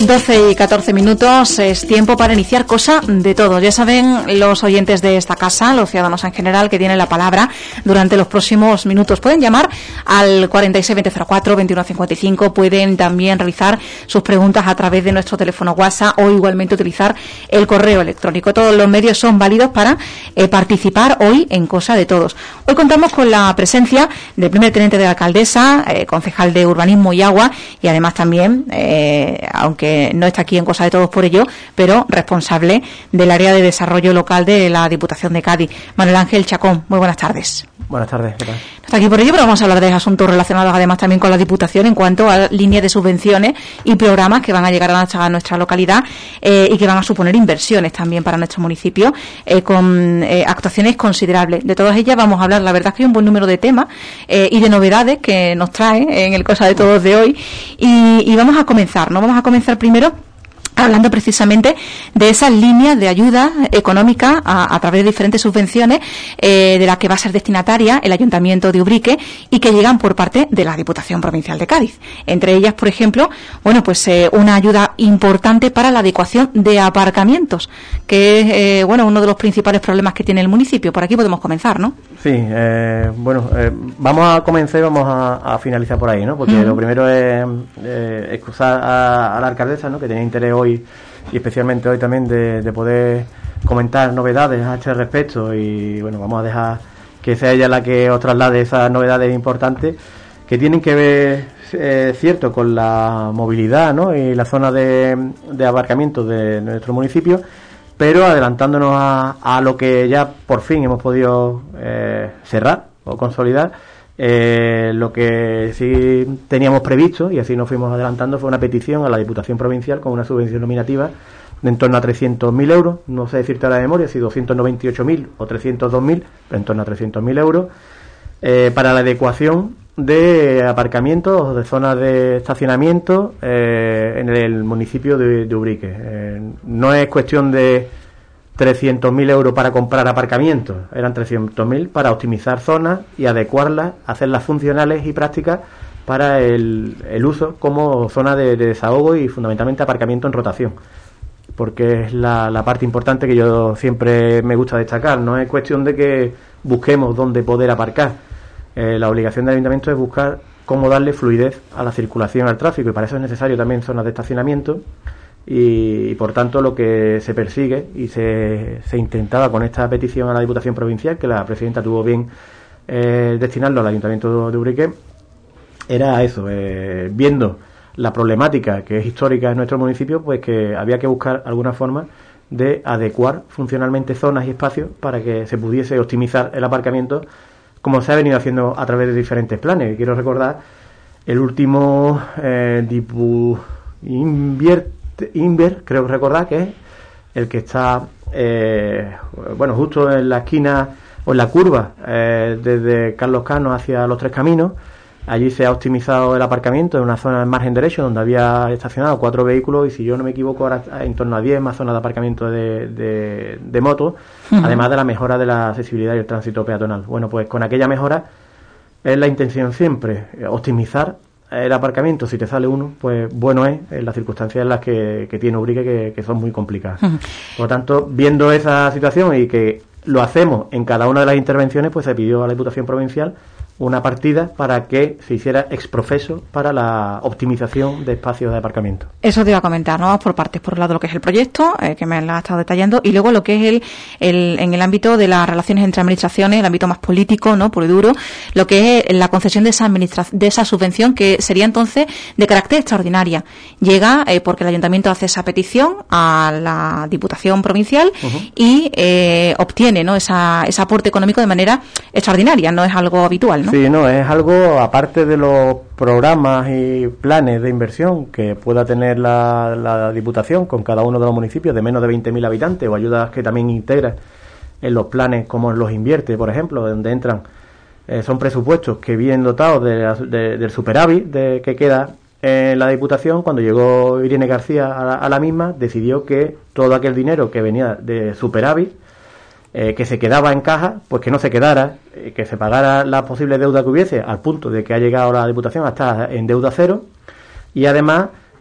12 y 14 minutos, es tiempo para iniciar Cosa de Todos. Ya saben los oyentes de esta casa, los ciudadanos en general, que tienen la palabra durante los próximos minutos. Pueden llamar al 46-2004-2155, pueden también realizar sus preguntas a través de nuestro teléfono WhatsApp o igualmente utilizar el correo electrónico. Todos los medios son válidos para participar hoy en Cosa de Todos. Hoy contamos con la presencia del primer teniente de la alcaldesa, concejal de Urbanismo y Agua, y además también, aunque no está aquí en Cosa de Todos por ello, pero responsable del área de desarrollo local de la Diputación de Cádiz, Manuel Ángel Chacón. Muy buenas tardes. Buenas tardes, ¿qué tal? No está aquí por ello, pero vamos a hablar de asuntos relacionados además también con la Diputación en cuanto a líneas de subvenciones y programas que van a llegar a nuestra localidad y que van a suponer inversiones también para nuestro municipio con actuaciones considerables. De todas ellas vamos a hablar, la verdad es que hay un buen número de temas y de novedades que nos trae en el Cosa de Todos de hoy y vamos a comenzar, ¿no? Vamos a comenzar primero hablando precisamente de esas líneas de ayuda económica a través de diferentes subvenciones de las que va a ser destinataria el Ayuntamiento de Ubrique y que llegan por parte de la Diputación Provincial de Cádiz. Entre ellas, por ejemplo, una ayuda importante para la adecuación de aparcamientos, que es uno de los principales problemas que tiene el municipio. Por aquí podemos comenzar, ¿no? Sí, vamos a comenzar y vamos a finalizar por ahí, ¿no? Porque lo primero es excusar a la alcaldesa, ¿no? Que tenía interés hoy y especialmente hoy también de poder comentar novedades a este respecto y vamos a dejar que sea ella la que os traslade esas novedades importantes que tienen que ver cierto con la movilidad, ¿no? Y la zona de aparcamiento de nuestro municipio, pero adelantándonos a lo que ya por fin hemos podido cerrar o consolidar. Lo que sí teníamos previsto, y así nos fuimos adelantando, fue una petición a la Diputación Provincial con una subvención nominativa de en torno a 300.000 euros, no sé decirte a la memoria si 298.000 o 302.000, pero en torno a 300.000 euros, para la adecuación de aparcamientos o de zonas de estacionamiento en el municipio de Ubrique. No es cuestión de 300.000 euros para comprar aparcamientos, eran 300.000 para optimizar zonas y adecuarlas, hacerlas funcionales y prácticas para el uso como zona de desahogo y fundamentalmente aparcamiento en rotación, porque es la parte importante que yo siempre me gusta destacar. No es cuestión de que busquemos dónde poder aparcar, la obligación del ayuntamiento es buscar cómo darle fluidez a la circulación, al tráfico, y para eso es necesario también zonas de estacionamiento. Y por tanto lo que se persigue y se intentaba con esta petición a la Diputación Provincial, que la presidenta tuvo bien destinarlo al Ayuntamiento de Ubrique, era eso, viendo la problemática que es histórica en nuestro municipio, pues que había que buscar alguna forma de adecuar funcionalmente zonas y espacios para que se pudiese optimizar el aparcamiento, como se ha venido haciendo a través de diferentes planes. Y quiero recordar el último Inver, creo que recordar que es el que está justo en la esquina o en la curva desde Carlos Cano hacia Los Tres Caminos. Allí se ha optimizado el aparcamiento en una zona en margen derecho donde había estacionado 4 vehículos y, si yo no me equivoco, ahora en torno a 10 más zonas de aparcamiento de motos, además de la mejora de la accesibilidad y el tránsito peatonal. Bueno, pues con aquella mejora es la intención siempre optimizar el aparcamiento. Si te sale uno, pues bueno es en las circunstancias en las que tiene Ubrique, que son muy complicadas. Por lo tanto, viendo esa situación y que lo hacemos en cada una de las intervenciones, pues se pidió a la Diputación Provincial una partida para que se hiciera exprofeso para la optimización de espacios de aparcamiento. Eso te iba a comentar, ¿no? Por partes, por un lado lo que es el proyecto, que me lo has estado detallando, y luego lo que es en el ámbito de las relaciones entre administraciones, el ámbito más político, ¿no? Puro y duro, lo que es la concesión de esa subvención, que sería entonces de carácter extraordinaria. Llega porque el Ayuntamiento hace esa petición a la Diputación Provincial y obtiene, ¿no? ese aporte económico de manera extraordinaria, no es algo habitual, ¿no? Sí, no, es algo aparte de los programas y planes de inversión que pueda tener la Diputación con cada uno de los municipios de menos de 20.000 habitantes, o ayudas que también integra en los planes como los invierte, por ejemplo, donde entran, son presupuestos que vienen dotados del superávit que queda en la Diputación. Cuando llegó Irene García a la misma, decidió que todo aquel dinero que venía de superávit, que se quedaba en caja, pues que no se quedara, que se pagara la posible deuda que hubiese, al punto de que ha llegado la Diputación a estar en deuda cero, y además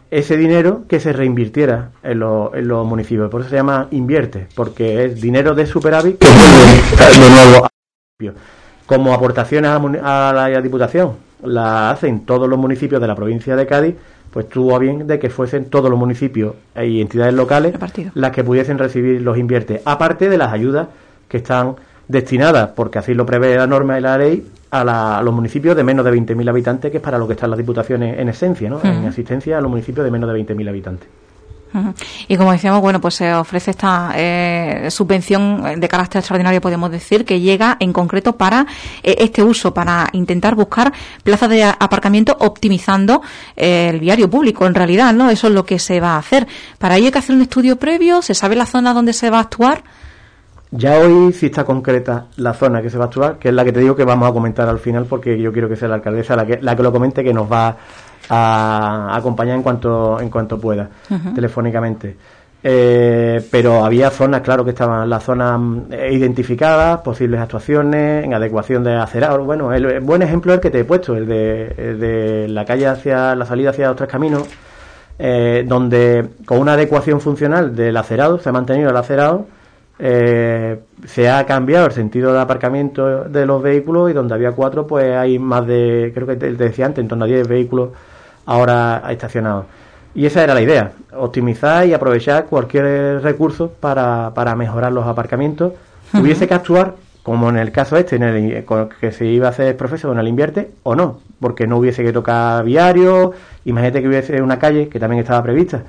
ese dinero que se reinvirtiera en los municipios. Por eso se llama invierte, porque es dinero de superávit que vuelve de nuevo al municipio. Como aportaciones a la Diputación la hacen todos los municipios de la provincia de Cádiz, pues tuvo a bien de que fuesen todos los municipios y entidades locales las que pudiesen recibir los inviertes, aparte de las ayudas que están destinadas, porque así lo prevé la norma y la ley, a los municipios de menos de 20.000 habitantes, que es para lo que están las diputaciones en esencia, ¿no? En asistencia a los municipios de menos de 20.000 habitantes. Y como decíamos, bueno, pues se ofrece esta subvención de carácter extraordinario, podemos decir, que llega en concreto para este uso, para intentar buscar plazas de aparcamiento optimizando el viario público, en realidad, ¿no? Eso es lo que se va a hacer. Para ello hay que hacer un estudio previo, ¿se sabe la zona donde se va a actuar? Ya hoy sí está concreta la zona que se va a actuar, que es la que te digo que vamos a comentar al final, porque yo quiero que sea la alcaldesa la que lo comente, que nos va a acompañar en cuanto pueda, telefónicamente. Pero había zonas, claro, que estaban las zonas identificadas, posibles actuaciones en adecuación de acerados. Bueno, el buen ejemplo es el que te he puesto, el de la calle hacia la salida hacia los Tres Caminos, donde con una adecuación funcional del acerado, se ha mantenido el acerado, se ha cambiado el sentido de aparcamiento de los vehículos, y donde había 4 pues hay más de, creo que te decía antes, en torno a 10 vehículos ahora estacionados. Y esa era la idea, optimizar y aprovechar cualquier recurso para mejorar los aparcamientos. Hubiese que actuar, como en el caso que se iba a hacer profesor en el invierte, o no, porque no hubiese que tocar viario. Imagínate que hubiese una calle, que también estaba prevista,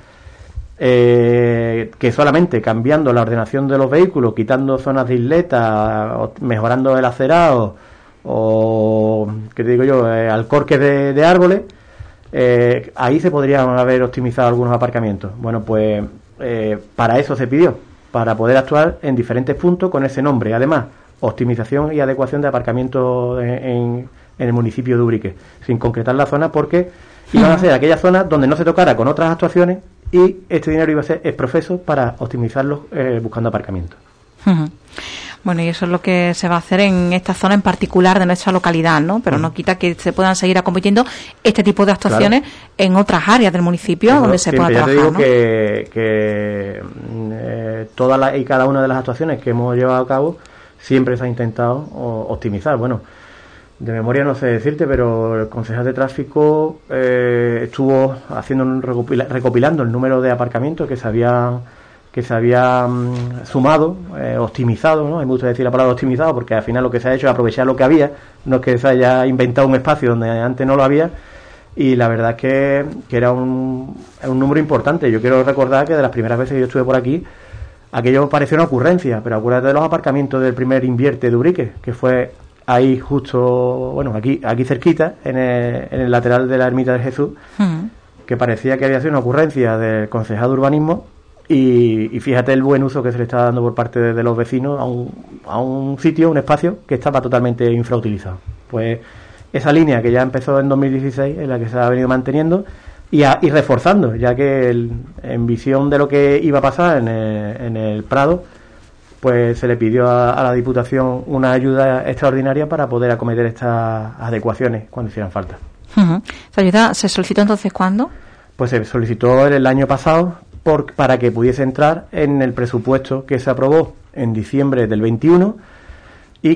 que solamente cambiando la ordenación de los vehículos, quitando zonas de isleta, mejorando el acerado, o, ¿qué te digo yo?, alcorques de árboles, ahí se podrían haber optimizado algunos aparcamientos. Bueno, pues para eso se pidió, para poder actuar en diferentes puntos con ese nombre. Además, optimización y adecuación de aparcamientos en el municipio de Ubrique, sin concretar la zona, porque iban a ser aquellas zonas donde no se tocara con otras actuaciones, y este dinero iba a ser exprofeso para optimizarlos buscando aparcamientos. Bueno, y eso es lo que se va a hacer en esta zona en particular de nuestra localidad, ¿no? Pero no quita que se puedan seguir acompañando este tipo de actuaciones en otras áreas del municipio, pero donde se pueda trabajar, ya te digo, ¿no? que todas y cada una de las actuaciones que hemos llevado a cabo siempre se ha intentado optimizar. Bueno, de memoria no sé decirte, pero el concejal de tráfico estuvo recopilando el número de aparcamientos que se habían sumado, optimizado, ¿no? Me gusta decir la palabra optimizado, porque al final lo que se ha hecho es aprovechar lo que había, no es que se haya inventado un espacio donde antes no lo había, y la verdad es que era un número importante. Yo quiero recordar que de las primeras veces que yo estuve por aquí, aquello pareció una ocurrencia, pero acuérdate de los aparcamientos del primer invierte de Ubrique, que fue ahí justo, bueno, aquí cerquita, en el lateral de la Ermita de Jesús, que parecía que había sido una ocurrencia del concejal de urbanismo, y fíjate el buen uso que se le está dando por parte de los vecinos a un sitio, un espacio que estaba totalmente infrautilizado. Pues esa línea que ya empezó en 2016 es la que se ha venido manteniendo y reforzando, ya que en visión de lo que iba a pasar en el Prado, pues se le pidió a la Diputación una ayuda extraordinaria para poder acometer estas adecuaciones cuando hicieran falta. ¿Esa ayuda se solicitó entonces cuándo? Pues se solicitó el año pasado para que pudiese entrar en el presupuesto que se aprobó en diciembre del 21, y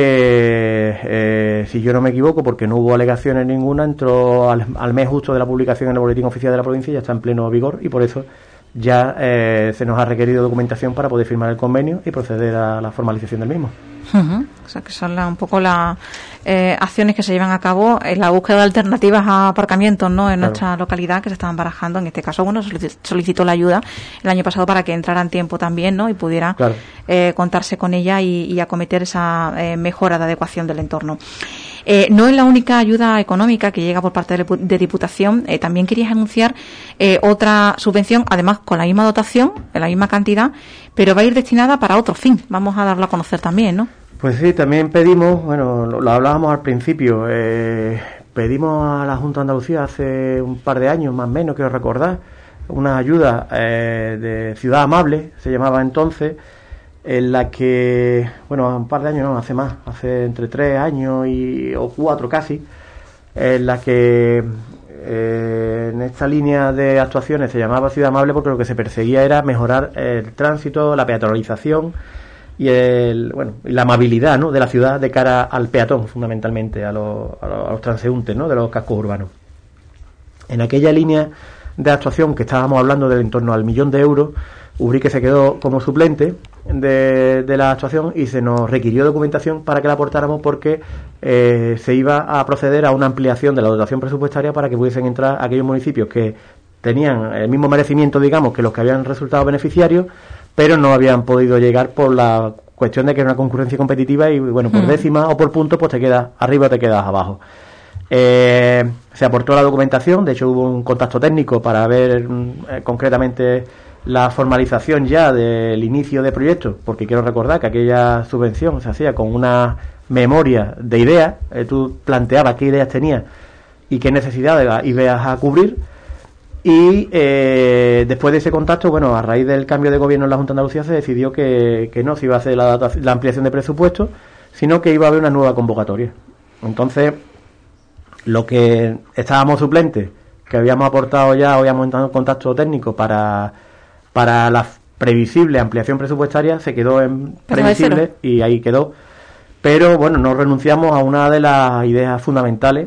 que, si yo no me equivoco, porque no hubo alegaciones ninguna, entró al mes justo de la publicación en el Boletín Oficial de la provincia y ya está en pleno vigor, y por eso ya se nos ha requerido documentación para poder firmar el convenio y proceder a la formalización del mismo. O sea, que son un poco las acciones que se llevan a cabo en la búsqueda de alternativas a aparcamientos, ¿no?, en nuestra localidad, que se estaban barajando. En este caso, bueno, solicitó la ayuda el año pasado para que entrara en tiempo también, ¿no?, y pudiera contarse con ella y acometer esa mejora de adecuación del entorno. No es la única ayuda económica que llega por parte de Diputación. También querías anunciar otra subvención, además con la misma dotación, en la misma cantidad, pero va a ir destinada para otro fin. Vamos a darlo a conocer también, ¿no? Pues sí, también pedimos, bueno, lo hablábamos al principio, pedimos a la Junta de Andalucía hace un par de años, más o menos, quiero recordar, una ayuda de Ciudad Amable, se llamaba entonces, en la que, bueno, un par de años no, hace más, hace entre 3 años o 4 casi, en la que en esta línea de actuaciones se llamaba Ciudad Amable porque lo que se perseguía era mejorar el tránsito, la peatonalización y la amabilidad, ¿no?, de la ciudad de cara al peatón, fundamentalmente, a los transeúntes, ¿no?, de los cascos urbanos. En aquella línea de actuación que estábamos hablando del en torno al 1.000.000 de euros, Ubrique se quedó como suplente de la actuación y se nos requirió documentación para que la aportáramos porque se iba a proceder a una ampliación de la dotación presupuestaria para que pudiesen entrar aquellos municipios que tenían el mismo merecimiento, digamos, que los que habían resultado beneficiarios, pero no habían podido llegar por la cuestión de que era una concurrencia competitiva y, bueno, por décima o por punto, pues te quedas arriba o te quedas abajo. Se aportó la documentación, de hecho hubo un contacto técnico para ver concretamente la formalización ya del inicio de proyectos, porque quiero recordar que aquella subvención se hacía con una memoria de ideas, tú planteabas qué ideas tenías y qué necesidades ibas a cubrir. Y después de ese contacto, bueno, a raíz del cambio de gobierno en la Junta de Andalucía se decidió que no se iba a hacer la ampliación de presupuesto, sino que iba a haber una nueva convocatoria. Entonces, lo que estábamos suplentes, que habíamos aportado ya, habíamos entrado en contacto técnico para la previsible ampliación presupuestaria, se quedó en previsible y ahí quedó. Pero bueno, no renunciamos a una de las ideas fundamentales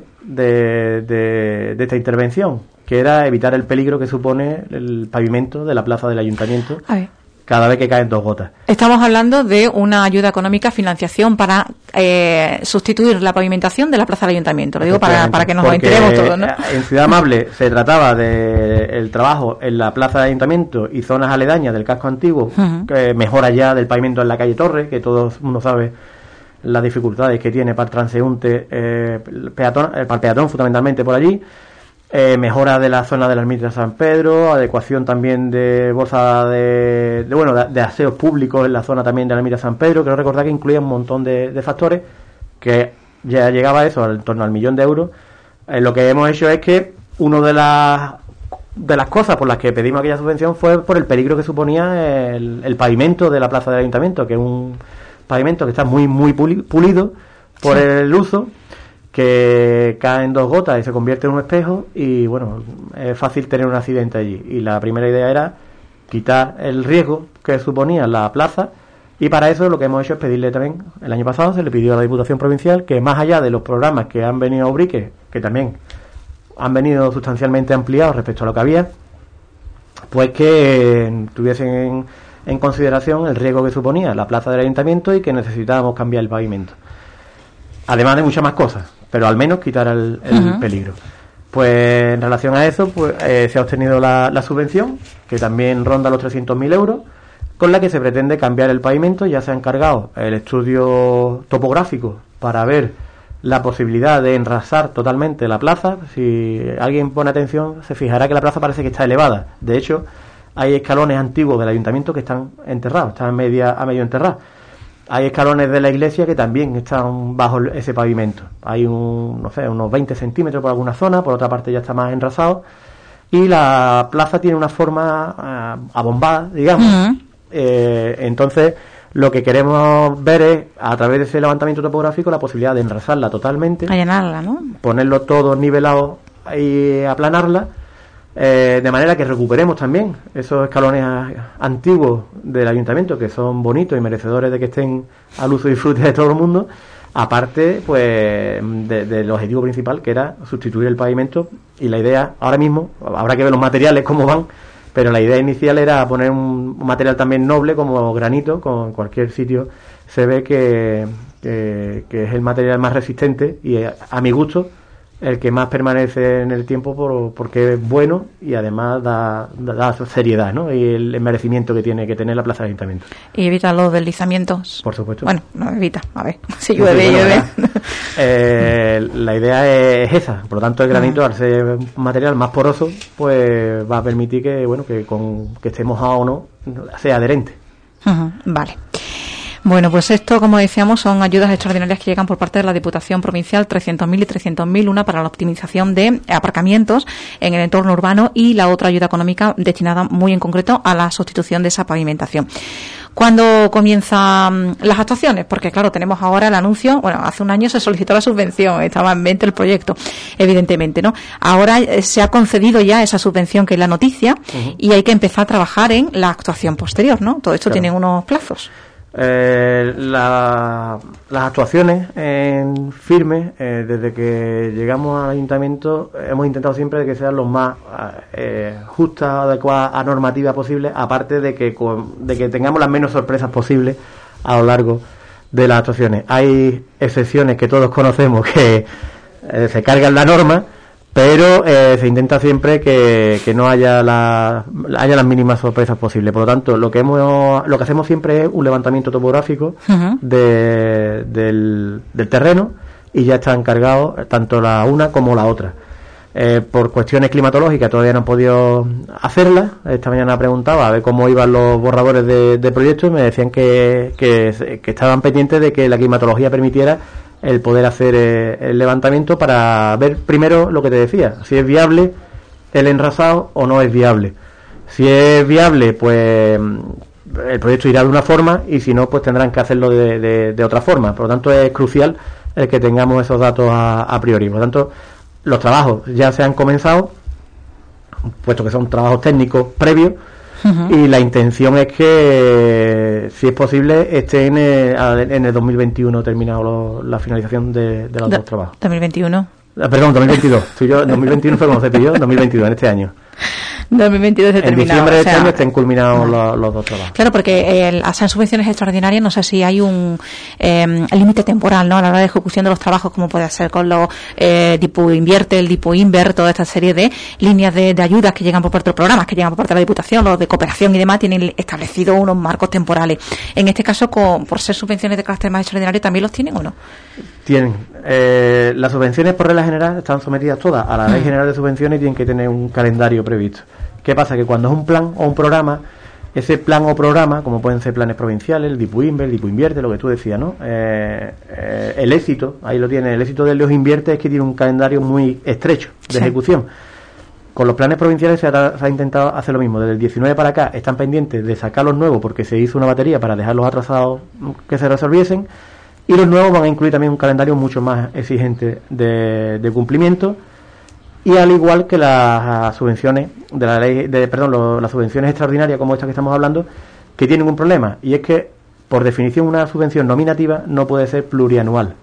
de esta intervención, que era evitar el peligro que supone el pavimento de la plaza del ayuntamiento cada vez que caen 2 gotas. Estamos hablando de una ayuda económica, financiación para sustituir la pavimentación de la plaza del ayuntamiento. Lo digo para que nos lo enteremos todos, ¿no? En Ciudad Amable se trataba del trabajo en la plaza del ayuntamiento y zonas aledañas del casco antiguo, que mejora ya del pavimento en la calle Torre, que todo el mundo sabe las dificultades que tiene para el transeúnte, para el peatón fundamentalmente por allí. Mejora de la zona de la ermita de San Pedro, adecuación también de bolsa de aseos públicos en la zona también de la ermita de San Pedro. Quiero recordar que incluía un montón de factores que ya llegaba a eso, en torno al 1.000.000 de euros. Lo que hemos hecho es que una de las cosas por las que pedimos aquella subvención fue por el peligro que suponía el pavimento de la plaza del ayuntamiento, que es un pavimento que está muy pulido por el uso, que caen 2 gotas y se convierte en un espejo y bueno, es fácil tener un accidente allí. Y la primera idea era quitar el riesgo que suponía la plaza, y para eso lo que hemos hecho es pedirle también, el año pasado se le pidió a la Diputación Provincial que más allá de los programas que han venido a Ubrique, que también han venido sustancialmente ampliados respecto a lo que había, pues que tuviesen en consideración el riesgo que suponía la plaza del ayuntamiento y que necesitábamos cambiar el pavimento. Además de muchas más cosas, pero al menos quitar el peligro. Pues en relación a eso, pues se ha obtenido la subvención, que también ronda los 300.000 euros, con la que se pretende cambiar el pavimento. Ya se ha encargado el estudio topográfico para ver la posibilidad de enrasar totalmente la plaza. Si alguien pone atención, se fijará que la plaza parece que está elevada. De hecho, hay escalones antiguos del ayuntamiento que están enterrados, están a medio enterrados. Hay escalones de la iglesia que también están bajo ese pavimento. Hay unos 20 centímetros por alguna zona, por otra parte ya está más enrasado. Y la plaza tiene una forma abombada, digamos. Entonces, lo que queremos ver es, a través de ese levantamiento topográfico, la posibilidad de enrasarla totalmente. Allanarla, ¿no? Ponerlo todo nivelado y aplanarla. De manera que recuperemos también esos escalones antiguos del ayuntamiento, que son bonitos y merecedores de que estén al uso y disfrute de todo el mundo, aparte pues del objetivo principal, que era sustituir el pavimento. Y la idea, ahora mismo, habrá que ver los materiales cómo van, pero la idea inicial era poner un material también noble como granito. Con cualquier sitio se ve que es el material más resistente y, a mi gusto, el que más permanece en el tiempo porque es bueno y además da seriedad, ¿no? Y el merecimiento que tiene que tener la plaza de ayuntamiento. Y evita los deslizamientos. Por supuesto. Bueno, no evita, a ver, si llueve. La idea es esa, por lo tanto el granito, al ser un material más poroso, pues va a permitir que esté mojado o no, sea adherente. Vale. Bueno, pues esto, como decíamos, son ayudas extraordinarias que llegan por parte de la Diputación Provincial, 300.000 y 300.000, una para la optimización de aparcamientos en el entorno urbano y la otra ayuda económica destinada muy en concreto a la sustitución de esa pavimentación. ¿Cuándo comienzan las actuaciones? Porque claro, tenemos ahora el anuncio, bueno, hace un año se solicitó la subvención, estaba en mente el proyecto, evidentemente, ¿no? Ahora se ha concedido ya esa subvención que es la noticia y hay que empezar a trabajar en la actuación posterior, ¿no? Todo esto tiene unos plazos. Las actuaciones en firme, desde que llegamos al ayuntamiento, hemos intentado siempre que sean los más justas, adecuadas a normativa posible, aparte de que tengamos las menos sorpresas posibles a lo largo de las actuaciones. Hay excepciones que todos conocemos que se cargan la norma, pero se intenta siempre que no haya haya las mínimas sorpresas posibles. Por lo tanto, lo que hacemos siempre es un levantamiento topográfico del terreno, y ya están cargados tanto la una como la otra. Por cuestiones climatológicas todavía no han podido hacerlas. Esta mañana preguntaba a ver cómo iban los borradores de proyectos, y me decían que estaban pendientes de que la climatología permitiera el poder hacer el levantamiento para ver primero lo que te decía, si es viable el enrasado o no es viable. Si es viable, pues el proyecto irá de una forma, y si no, pues tendrán que hacerlo de otra forma. Por lo tanto, es crucial el que tengamos esos datos a priori. Por lo tanto, los trabajos ya se han comenzado, puesto que son trabajos técnicos previos, y la intención es que, si es posible, esté en el 2021 terminado la finalización de los dos trabajos. 2021. Perdón, 2022. 2021 fue como se pidió, 2022, en este año. 2022 terminado. En diciembre de este año estén culminados los dos trabajos. Claro, porque al ser subvenciones extraordinarias, no sé si hay un límite temporal, ¿no? A la hora de ejecución de los trabajos, como puede ser con los tipo Invierte, el tipo Inver, toda esta serie de líneas de ayudas que llegan por parte de los programas, que llegan por parte de la Diputación, los de cooperación y demás, tienen establecidos unos marcos temporales. En este caso, por ser subvenciones de carácter más extraordinario, ¿también los tienen o no? Tienen. Las subvenciones, por regla general, están sometidas todas a la Ley General de Subvenciones y tienen que tener un calendario previsto. ¿Qué pasa? Que cuando es un plan o un programa, ese plan o programa, como pueden ser planes provinciales, el Dipu Inver, el Dipu Invierte, lo que tú decías, ¿no? El éxito, ahí lo tiene, el éxito de los Invierte es que tiene un calendario muy estrecho de ejecución. Con los planes provinciales se ha intentado hacer lo mismo. Desde el 19 para acá están pendientes de sacar los nuevos, porque se hizo una batería para dejarlos atrasados que se resolviesen, y los nuevos van a incluir también un calendario mucho más exigente de cumplimiento. Y al igual que las subvenciones de la ley, las subvenciones extraordinarias como esta que estamos hablando, que tienen un problema, y es que por definición una subvención nominativa no puede ser plurianual.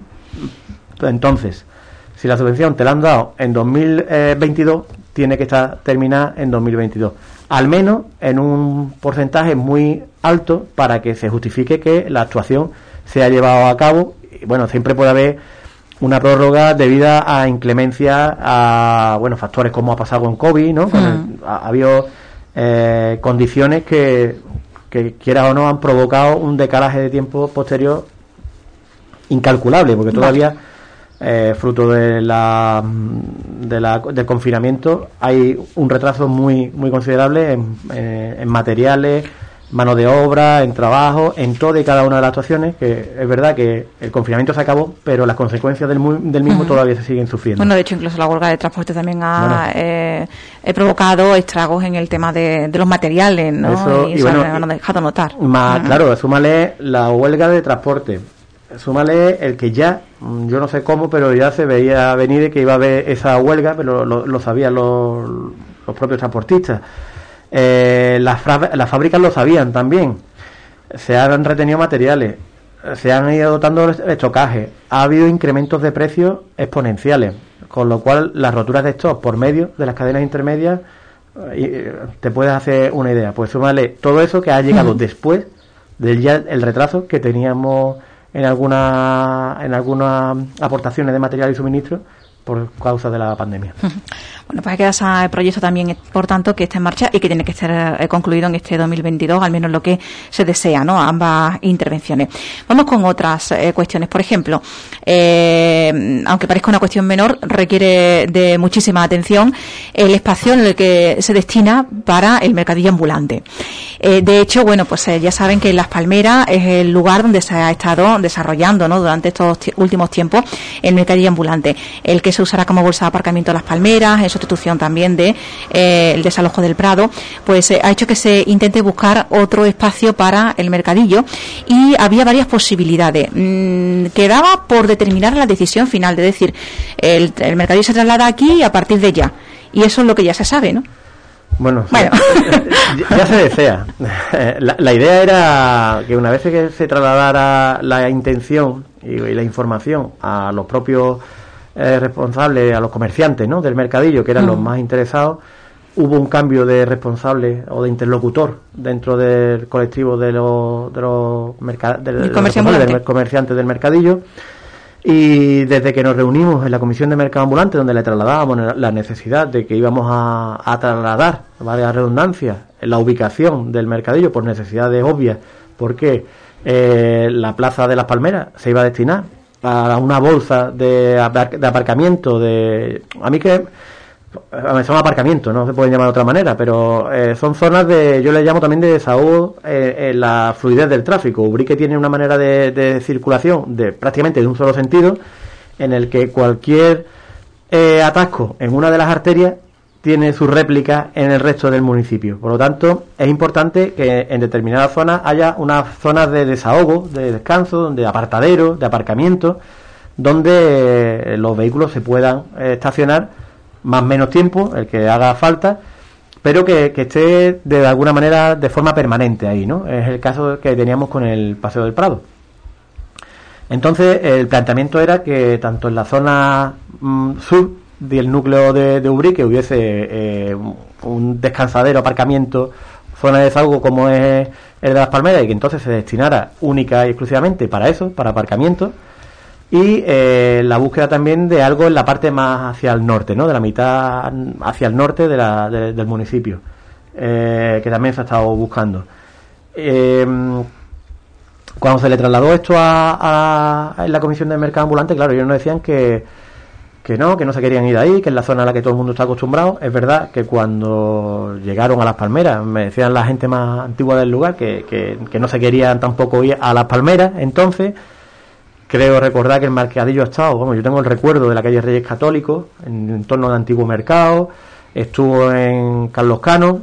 Entonces, si la subvención te la han dado en 2022, tiene que estar terminada en 2022, al menos en un porcentaje muy alto para que se justifique que la actuación se ha llevado a cabo. Bueno, siempre puede haber una prórroga debida a inclemencia, a factores como ha pasado con COVID, ¿no? Ha habido condiciones que quieras o no han provocado un decalaje de tiempo posterior incalculable, porque todavía fruto del confinamiento hay un retraso muy muy considerable en materiales, mano de obra, en trabajo, en toda y cada una de las actuaciones, que es verdad que el confinamiento se acabó, pero las consecuencias del mismo todavía se siguen sufriendo. Bueno, de hecho, incluso la huelga de transporte también ha provocado estragos en el tema de los materiales, ¿no? Eso me han dejado notar. Claro, súmale la huelga de transporte, súmale el que ya, yo no sé cómo, pero ya se veía venir de que iba a haber esa huelga, pero lo sabían los propios transportistas. Las fábricas lo sabían también, se han retenido materiales, se han ido dotando estocaje, ha habido incrementos de precios exponenciales, con lo cual las roturas de stock por medio de las cadenas intermedias, te puedes hacer una idea. Pues súmale todo eso que ha llegado después del ya el retraso que teníamos en algunas aportaciones de material y suministro por causa de la pandemia. Bueno, pues hay que dar ese proyecto también, por tanto, que está en marcha y que tiene que estar concluido en este 2022, al menos lo que se desea, ¿no? Ambas intervenciones. Vamos con otras cuestiones. Por ejemplo, aunque parezca una cuestión menor, requiere de muchísima atención el espacio en el que se destina para el mercadillo ambulante. De hecho, bueno, pues ya saben que Las Palmeras es el lugar donde se ha estado desarrollando, ¿no? Durante estos últimos tiempos el mercadillo ambulante. El que se usará como bolsa de aparcamiento Las Palmeras, en sustitución también de el desalojo del Prado, pues ha hecho que se intente buscar otro espacio para el mercadillo, y había varias posibilidades. Quedaba por determinar la decisión final, de decir, el mercadillo se traslada aquí a partir de ya, y eso es lo que ya se sabe, ¿no? Bueno. Ya se desea. La idea era que una vez que se trasladara la intención y la información a los propios responsables, a los comerciantes, ¿no?, del mercadillo, que eran los más interesados, hubo un cambio de responsable o de interlocutor dentro del colectivo de los comerciantes del mercadillo. Y desde que nos reunimos en la Comisión de Mercado Ambulante, donde le trasladábamos la necesidad de que íbamos a trasladar, valga la redundancia, la ubicación del mercadillo por necesidades obvias, porque la Plaza de Las Palmeras se iba a destinar a una bolsa de aparcamiento son aparcamientos, no se pueden llamar de otra manera, pero son zonas yo les llamo también de desahogo en la fluidez del tráfico. Ubrique tiene una manera de circulación prácticamente de un solo sentido, en el que cualquier atasco en una de las arterias tiene su réplica en el resto del municipio. Por lo tanto, es importante que en determinadas zonas haya unas zonas de desahogo, de descanso, de apartadero, de aparcamiento, donde los vehículos se puedan estacionar más o menos tiempo, el que haga falta, pero que esté de alguna manera de forma permanente ahí, ¿no? Es el caso que teníamos con el Paseo del Prado. Entonces, el planteamiento era que tanto en la zona sur del núcleo de Ubrique hubiese un descansadero, aparcamiento, zona de desahogo como es el de Las Palmeras, y que entonces se destinara única y exclusivamente para eso, para aparcamiento. Y la búsqueda también de algo en la parte más hacia el norte, ¿no?, de la mitad hacia el norte del municipio, que también se ha estado buscando. Cuando se le trasladó esto en la Comisión de Mercado Ambulante, claro, ellos nos decían que no se querían ir ahí, que es la zona a la que todo el mundo está acostumbrado. Es verdad que cuando llegaron a Las Palmeras, me decían la gente más antigua del lugar que no se querían tampoco ir a Las Palmeras. Entonces, creo recordar que el mercadillo ha estado, yo tengo el recuerdo de la calle Reyes Católicos, en torno al antiguo mercado, estuvo en Carlos Cano,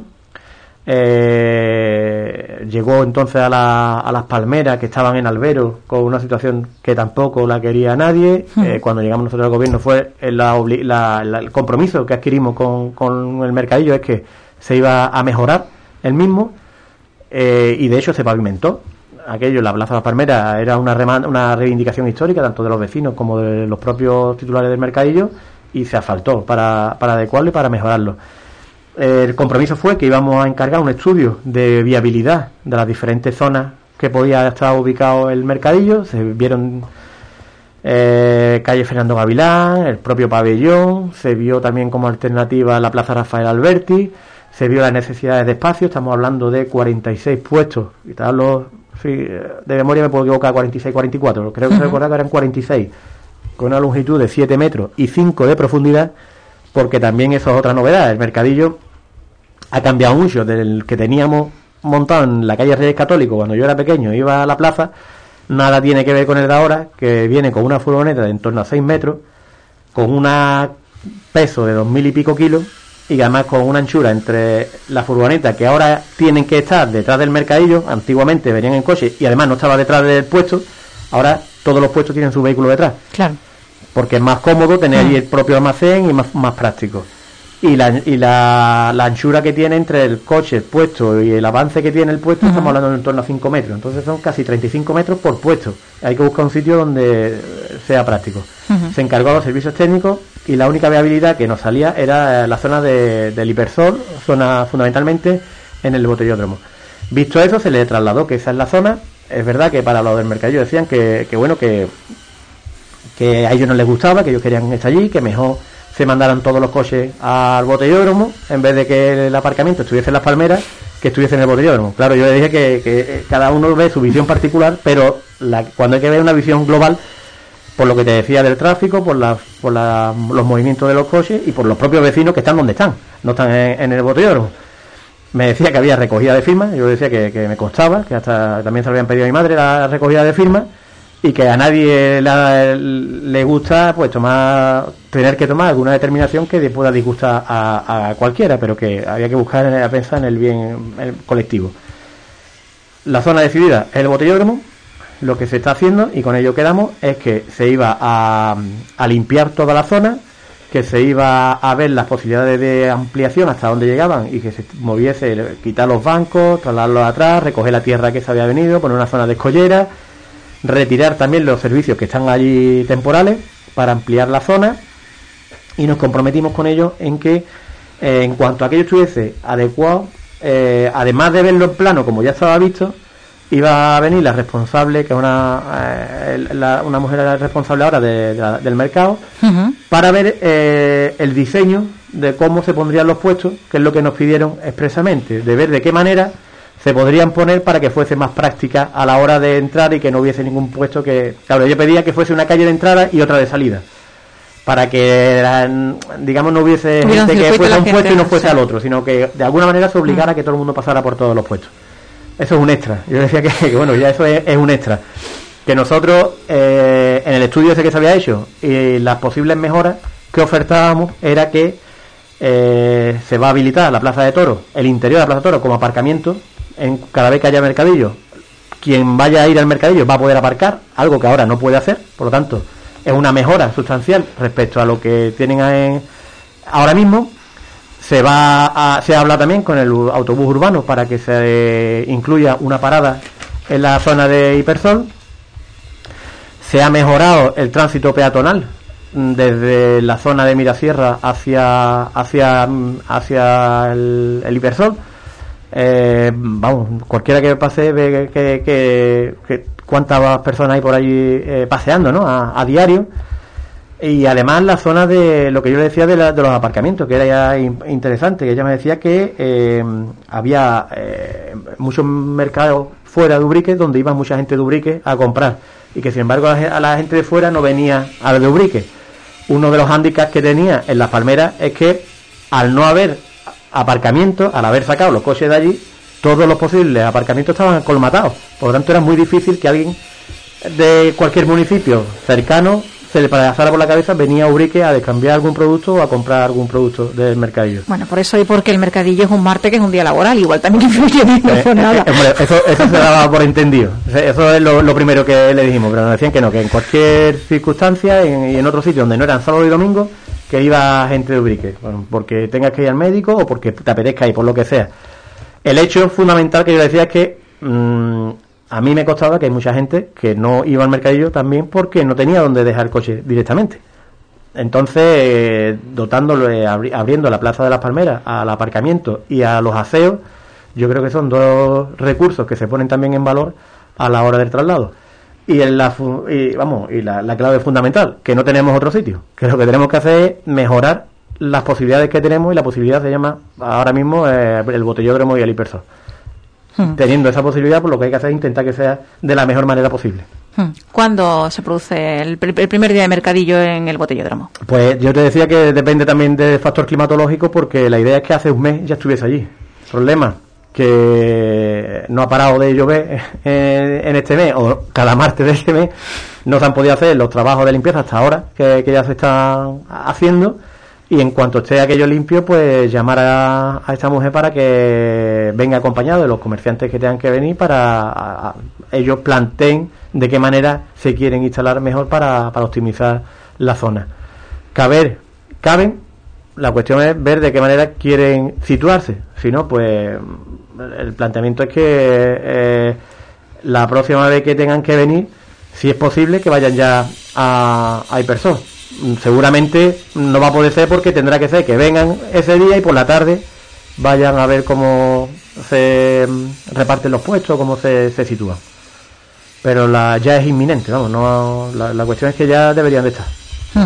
llegó entonces a Las Palmeras, que estaban en Albero, con una situación que tampoco la quería nadie. Cuando llegamos nosotros al gobierno fue el compromiso que adquirimos con el mercadillo, es que se iba a mejorar el mismo, y de hecho se pavimentó. Aquello, la Plaza de Las Palmeras, era una reivindicación histórica tanto de los vecinos como de los propios titulares del mercadillo, y se asfaltó para adecuarlo y para mejorarlo. El compromiso fue que íbamos a encargar un estudio de viabilidad de las diferentes zonas que podía estar ubicado el mercadillo. Se vieron calle Fernando Gavilán, el propio pabellón, se vio también como alternativa la Plaza Rafael Alberti, se vio las necesidades de espacio. Estamos hablando de 46 puestos, y tal, sí, de memoria me puedo equivocar, 46, 44, creo que recordar que eran 46, con una longitud de 7 metros y 5 de profundidad, porque también eso es otra novedad. El mercadillo ha cambiado mucho del que teníamos montado en la calle Reyes Católicos cuando yo era pequeño, iba a la plaza. Nada tiene que ver con el de ahora, que viene con una furgoneta de en torno a 6 metros, con un peso de 2.000 y pico kilos, y además con una anchura entre la furgoneta, que ahora tienen que estar detrás del mercadillo. Antiguamente venían en coche y además no estaba detrás del puesto. Ahora todos los puestos tienen su vehículo detrás, claro, porque es más cómodo tener allí el propio almacén y más práctico. Y la anchura que tiene entre el coche, el puesto y el avance que tiene el puesto, estamos hablando de en torno a 5 metros. Entonces son casi 35 metros por puesto. Hay que buscar un sitio donde sea práctico. Se encargó a los servicios técnicos, y la única viabilidad que nos salía era la zona del Hipersol, zona fundamentalmente en el botellódromo. Visto eso, se le trasladó que esa es la zona. Es verdad que para los del mercadillo decían que a ellos no les gustaba, que ellos querían estar allí, que mejor se mandaran todos los coches al botellódromo, en vez de que el aparcamiento estuviese en Las Palmeras, que estuviese en el botellódromo. Claro, yo le dije que cada uno ve su visión particular, pero cuando hay que ver una visión global, por lo que te decía del tráfico, por los movimientos de los coches y por los propios vecinos que están donde están, no están en el botellódromo. Me decía que había recogida de firmas, yo decía que me constaba, que hasta también se lo habían pedido a mi madre la recogida de firmas, y que a nadie le gusta pues tener que tomar alguna determinación que pueda disgustar a cualquiera, pero que había que buscar, pensar en el bien colectivo. La zona decidida es el botellódromo. Lo que se está haciendo, y con ello quedamos, es que se iba a limpiar toda la zona, que se iba a ver las posibilidades de ampliación hasta donde llegaban y que se moviese, quitar los bancos, trasladarlos atrás, recoger la tierra que se había venido, poner una zona de escollera, retirar también los servicios que están allí temporales para ampliar la zona, y nos comprometimos con ellos en que en cuanto a aquello estuviese adecuado, además de verlo en plano como ya estaba visto, iba a venir la responsable, que es una mujer responsable ahora del mercado, para ver el diseño de cómo se pondrían los puestos, que es lo que nos pidieron expresamente, de ver de qué manera se podrían poner para que fuese más práctica a la hora de entrar y que no hubiese ningún puesto que... Claro, yo pedía que fuese una calle de entrada y otra de salida, para que, digamos, no hubiese gente que fuese a un puesto y no fuese al otro, sino que de alguna manera se obligara a que todo el mundo pasara por todos los puestos. Eso es un extra. Yo decía que bueno, ya eso es un extra. Que nosotros, en el estudio ese que se había hecho y las posibles mejoras que ofertábamos, era que se va a habilitar la Plaza de Toros, el interior de la Plaza de Toros, como aparcamiento. Cada vez que haya mercadillo, quien vaya a ir al mercadillo va a poder aparcar, algo que ahora no puede hacer. Por lo tanto, es una mejora sustancial respecto a lo que tienen ahora mismo. Se habla también con el autobús urbano para que se incluya una parada en la zona de Hipersol. Se ha mejorado el tránsito peatonal desde la zona de Mirasierra hacia el Hipersol. Cualquiera que pase ve que cuántas personas hay por allí paseando, ¿no? A diario. Y además la zona de lo que yo le decía de los aparcamientos, que era ya interesante, que ella me decía que había muchos mercados fuera de Ubrique donde iba mucha gente de Ubrique a comprar, y que sin embargo a la gente de fuera no venía a de Ubrique. Uno de los hándicaps que tenía en Las Palmeras es que al no haber aparcamientos, al haber sacado los coches de allí, todos los posibles aparcamientos estaban colmatados. Por lo tanto era muy difícil que alguien de cualquier municipio cercano se le pasara por la cabeza venía a Ubrique a descambiar algún producto o a comprar algún producto del mercadillo. Bueno, por eso y porque el mercadillo es un martes, que es un día laboral, igual también influye menos por nada. Hombre, eso se daba por entendido. Eso es lo primero que le dijimos, pero nos decían que no, que en cualquier circunstancia y en otro sitio donde no eran sábado y domingo, que iba gente de Ubrique, bueno, porque tengas que ir al médico o porque te apetezca ir, por lo que sea. El hecho fundamental que yo decía es que a mí me costaba que hay mucha gente que no iba al mercadillo también porque no tenía donde dejar el coche directamente. Entonces, dotándolo, abriendo la Plaza de las Palmeras al aparcamiento y a los aseos, yo creo que son dos recursos que se ponen también en valor a la hora del traslado. Y la clave fundamental, que no tenemos otro sitio, que lo que tenemos que hacer es mejorar las posibilidades que tenemos, y la posibilidad se llama ahora mismo el botellódromo y el Hipersol. Teniendo esa posibilidad, pues lo que hay que hacer es intentar que sea de la mejor manera posible. ¿Cuándo se produce el primer día de mercadillo en el botellódromo? Pues yo te decía que depende también del factor climatológico, porque la idea es que hace un mes ya estuviese allí. Problema que no ha parado de llover en este mes, o cada martes de este mes no se han podido hacer los trabajos de limpieza hasta ahora, que ya se están haciendo. Y en cuanto esté aquello limpio, pues llamar a esta mujer para que venga acompañado de los comerciantes que tengan que venir, para ellos planteen de qué manera se quieren instalar mejor para optimizar la zona. Caben, la cuestión es ver de qué manera quieren situarse. Si no, pues el planteamiento es que la próxima vez que tengan que venir, si es posible, que vayan ya a Hipersol. Seguramente no va a poder ser, porque tendrá que ser que vengan ese día y por la tarde vayan a ver cómo se reparten los puestos, cómo se sitúan. Pero ya es inminente, vamos, la cuestión es que ya deberían de estar.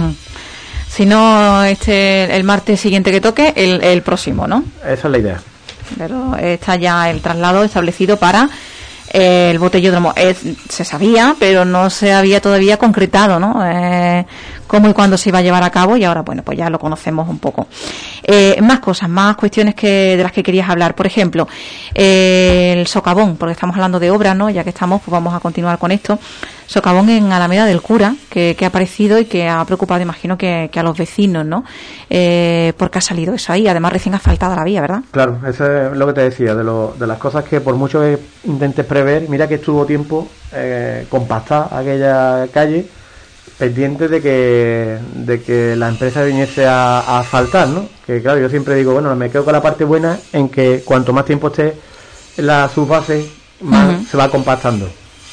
Si no el martes siguiente que toque, el próximo, ¿no? Esa es la idea. Pero está ya el traslado establecido para el botellódromo. Se sabía, pero no se había todavía concretado, ¿no? cómo y cuándo se iba a llevar a cabo, y ahora, bueno, pues ya lo conocemos un poco. Más cosas, más cuestiones de las que querías hablar. Por ejemplo, el socavón, porque estamos hablando de obras, ¿no? Ya que estamos, pues vamos a continuar con esto. Socavón en Alameda del Cura, que ha aparecido y que ha preocupado, imagino, que a los vecinos, ¿no? Porque ha salido eso ahí, además recién asfaltada la vía, ¿verdad? Claro, eso es lo que te decía, de las cosas que por mucho que intentes prever, mira que estuvo tiempo compactada aquella calle, pendiente de que la empresa viniese a asfaltar, ¿no? Que claro, yo siempre digo, bueno, me quedo con la parte buena en que cuanto más tiempo esté en la subbase, más se va compactando.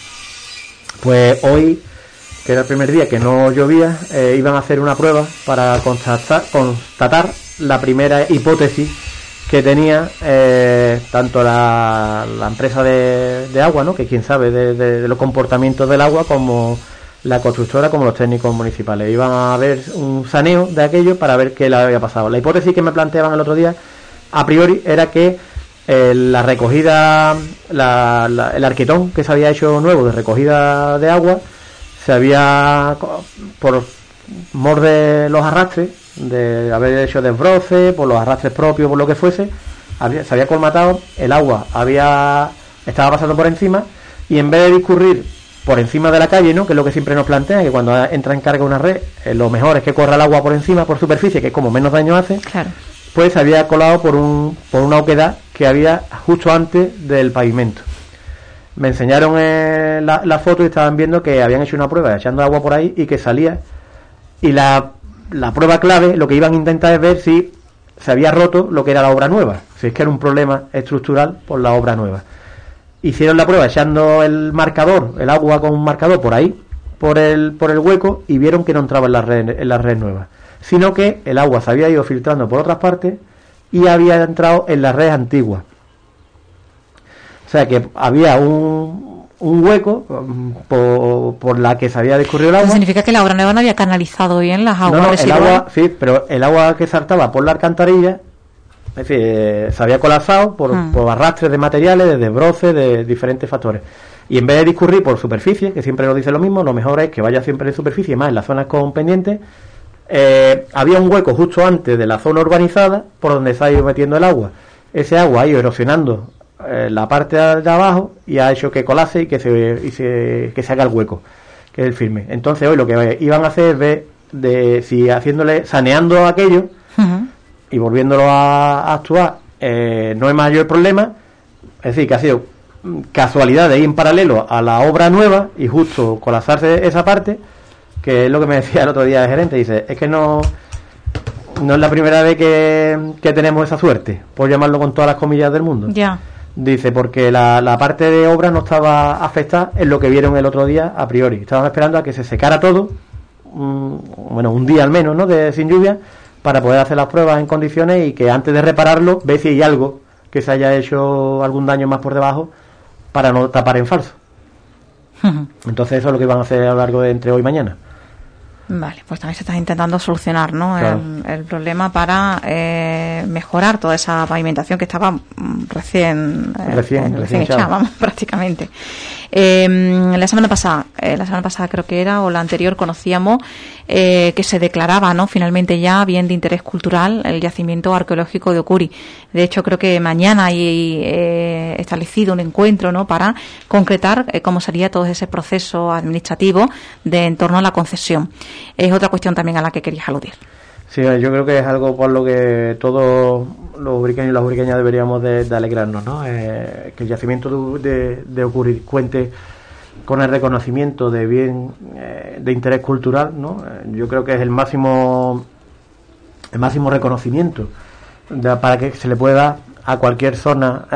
Pues hoy, que era el primer día que no llovía, iban a hacer una prueba para constatar la primera hipótesis que tenía tanto la empresa de agua, ¿no? Que quién sabe de los comportamientos del agua, como la constructora, como los técnicos municipales. Iban a ver un saneo de aquello para ver qué le había pasado. La hipótesis que me planteaban el otro día, a priori, era que la recogida, el arquetón que se había hecho nuevo de recogida de agua, se había, por mor de los arrastres, de haber hecho desbroce, por los arrastres propios, por lo que fuese, se había colmatado, el agua estaba pasando por encima, y en vez de discurrir por encima de la calle, ¿no? Que es lo que siempre nos plantean, que cuando entra en carga una red, lo mejor es que corra el agua por encima, por superficie, que es como menos daño hace. Claro. Pues se había colado por una oquedad que había justo antes del pavimento. Me enseñaron la foto y estaban viendo que habían hecho una prueba echando agua por ahí y que salía, y la prueba clave, lo que iban a intentar es ver si se había roto lo que era la obra nueva, si es que era un problema estructural por la obra nueva. Hicieron la prueba echando el agua con un marcador por ahí, por el hueco, y vieron que no entraba en la red nueva, sino que el agua se había ido filtrando por otras partes y había entrado en la red antigua. O sea que había un hueco por la que se había discurrido el agua. ¿Eso significa que la obra nueva no había canalizado bien las aguas residuales? El agua, sí, pero el agua que saltaba por la alcantarilla, es decir, se había colapsado por arrastres de materiales, de desbroces, de diferentes factores. Y en vez de discurrir por superficie, que siempre nos dice lo mismo, lo mejor es que vaya siempre en superficie, más en las zonas con pendientes. Había un hueco justo antes de la zona urbanizada por donde se ha ido metiendo el agua. Ese agua ha ido erosionando la parte de abajo y ha hecho que colapse y que se haga el hueco, que es el firme. Entonces hoy lo que iban a hacer es ver si saneando aquello y volviéndolo a actuar no es mayor problema. Es decir, que ha sido casualidad de ir en paralelo a la obra nueva y justo colapsarse esa parte, que es lo que me decía el otro día el gerente. Dice, es que no es la primera vez que tenemos esa suerte, por llamarlo con todas las comillas del mundo. Ya. Dice, porque la parte de obra no estaba afectada en lo que vieron el otro día a priori. Estaban esperando a que se secara todo, un día al menos, ¿no? Sin lluvia, para poder hacer las pruebas en condiciones y que antes de repararlo, ve si hay algo que se haya hecho algún daño más por debajo para no tapar en falso. Entonces eso es lo que van a hacer a lo largo de entre hoy y mañana. Vale, pues también se está intentando solucionar, ¿no? Claro. El problema para mejorar toda esa pavimentación que estaba recién hecha, vamos, prácticamente. La semana pasada creo que era, o la anterior, conocíamos que se declaraba, ¿no? Finalmente ya bien de interés cultural el yacimiento arqueológico de Ocuri. De hecho, creo que mañana hay establecido un encuentro, ¿no? Para concretar cómo sería todo ese proceso administrativo en torno a la concesión. Es otra cuestión también a la que querías aludir. Sí, yo creo que es algo por lo que todos los uriqueños y las uriqueñas deberíamos de alegrarnos, ¿no? Que el yacimiento de Ocuri cuente con el reconocimiento de bien de interés cultural, ¿no? Yo creo que es el máximo reconocimiento para que se le pueda a cualquier zona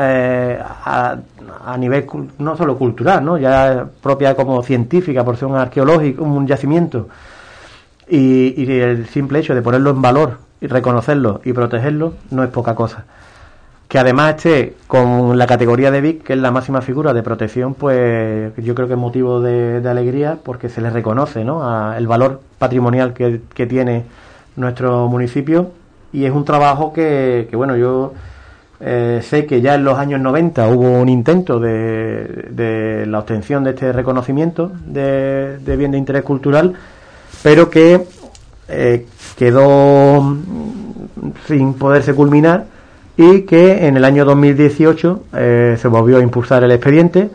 a nivel no solo cultural, ¿no? Ya propia como científica, por ser un arqueológico, un yacimiento. Y el simple hecho de ponerlo en valor y reconocerlo y protegerlo no es poca cosa. Que además esté con la categoría de BIC, que es la máxima figura de protección, pues yo creo que es motivo de alegría, porque se le reconoce, ¿no? El valor patrimonial que tiene nuestro municipio, y es un trabajo que bueno, yo sé que ya en los años 90 hubo un intento de la obtención de este reconocimiento de bien de interés cultural, pero que quedó sin poderse culminar y que en el año 2018 se volvió a impulsar el expediente.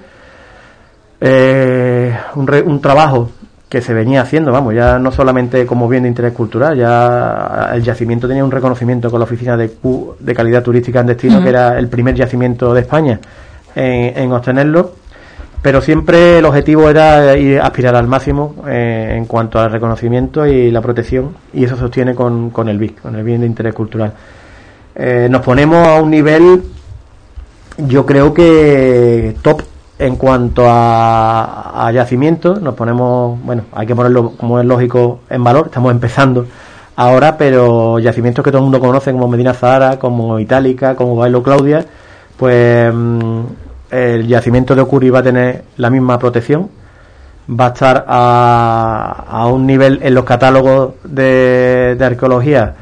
Un trabajo que se venía haciendo, ya no solamente como bien de interés cultural, ya el yacimiento tenía un reconocimiento con la Oficina de Calidad Turística en Destino, que era el primer yacimiento de España en obtenerlo, pero siempre el objetivo era aspirar al máximo en cuanto al reconocimiento y la protección, y eso se sostiene con el BIC, con el bien de interés cultural. Nos ponemos a un nivel, yo creo que top en cuanto a yacimientos. Nos ponemos, hay que ponerlo, como es lógico, en valor. Estamos empezando ahora, pero yacimientos que todo el mundo conoce, como Medina Zahara, como Itálica, como Bailo Claudia, pues el yacimiento de Ocuri va a tener la misma protección, va a estar a un nivel en los catálogos de arqueología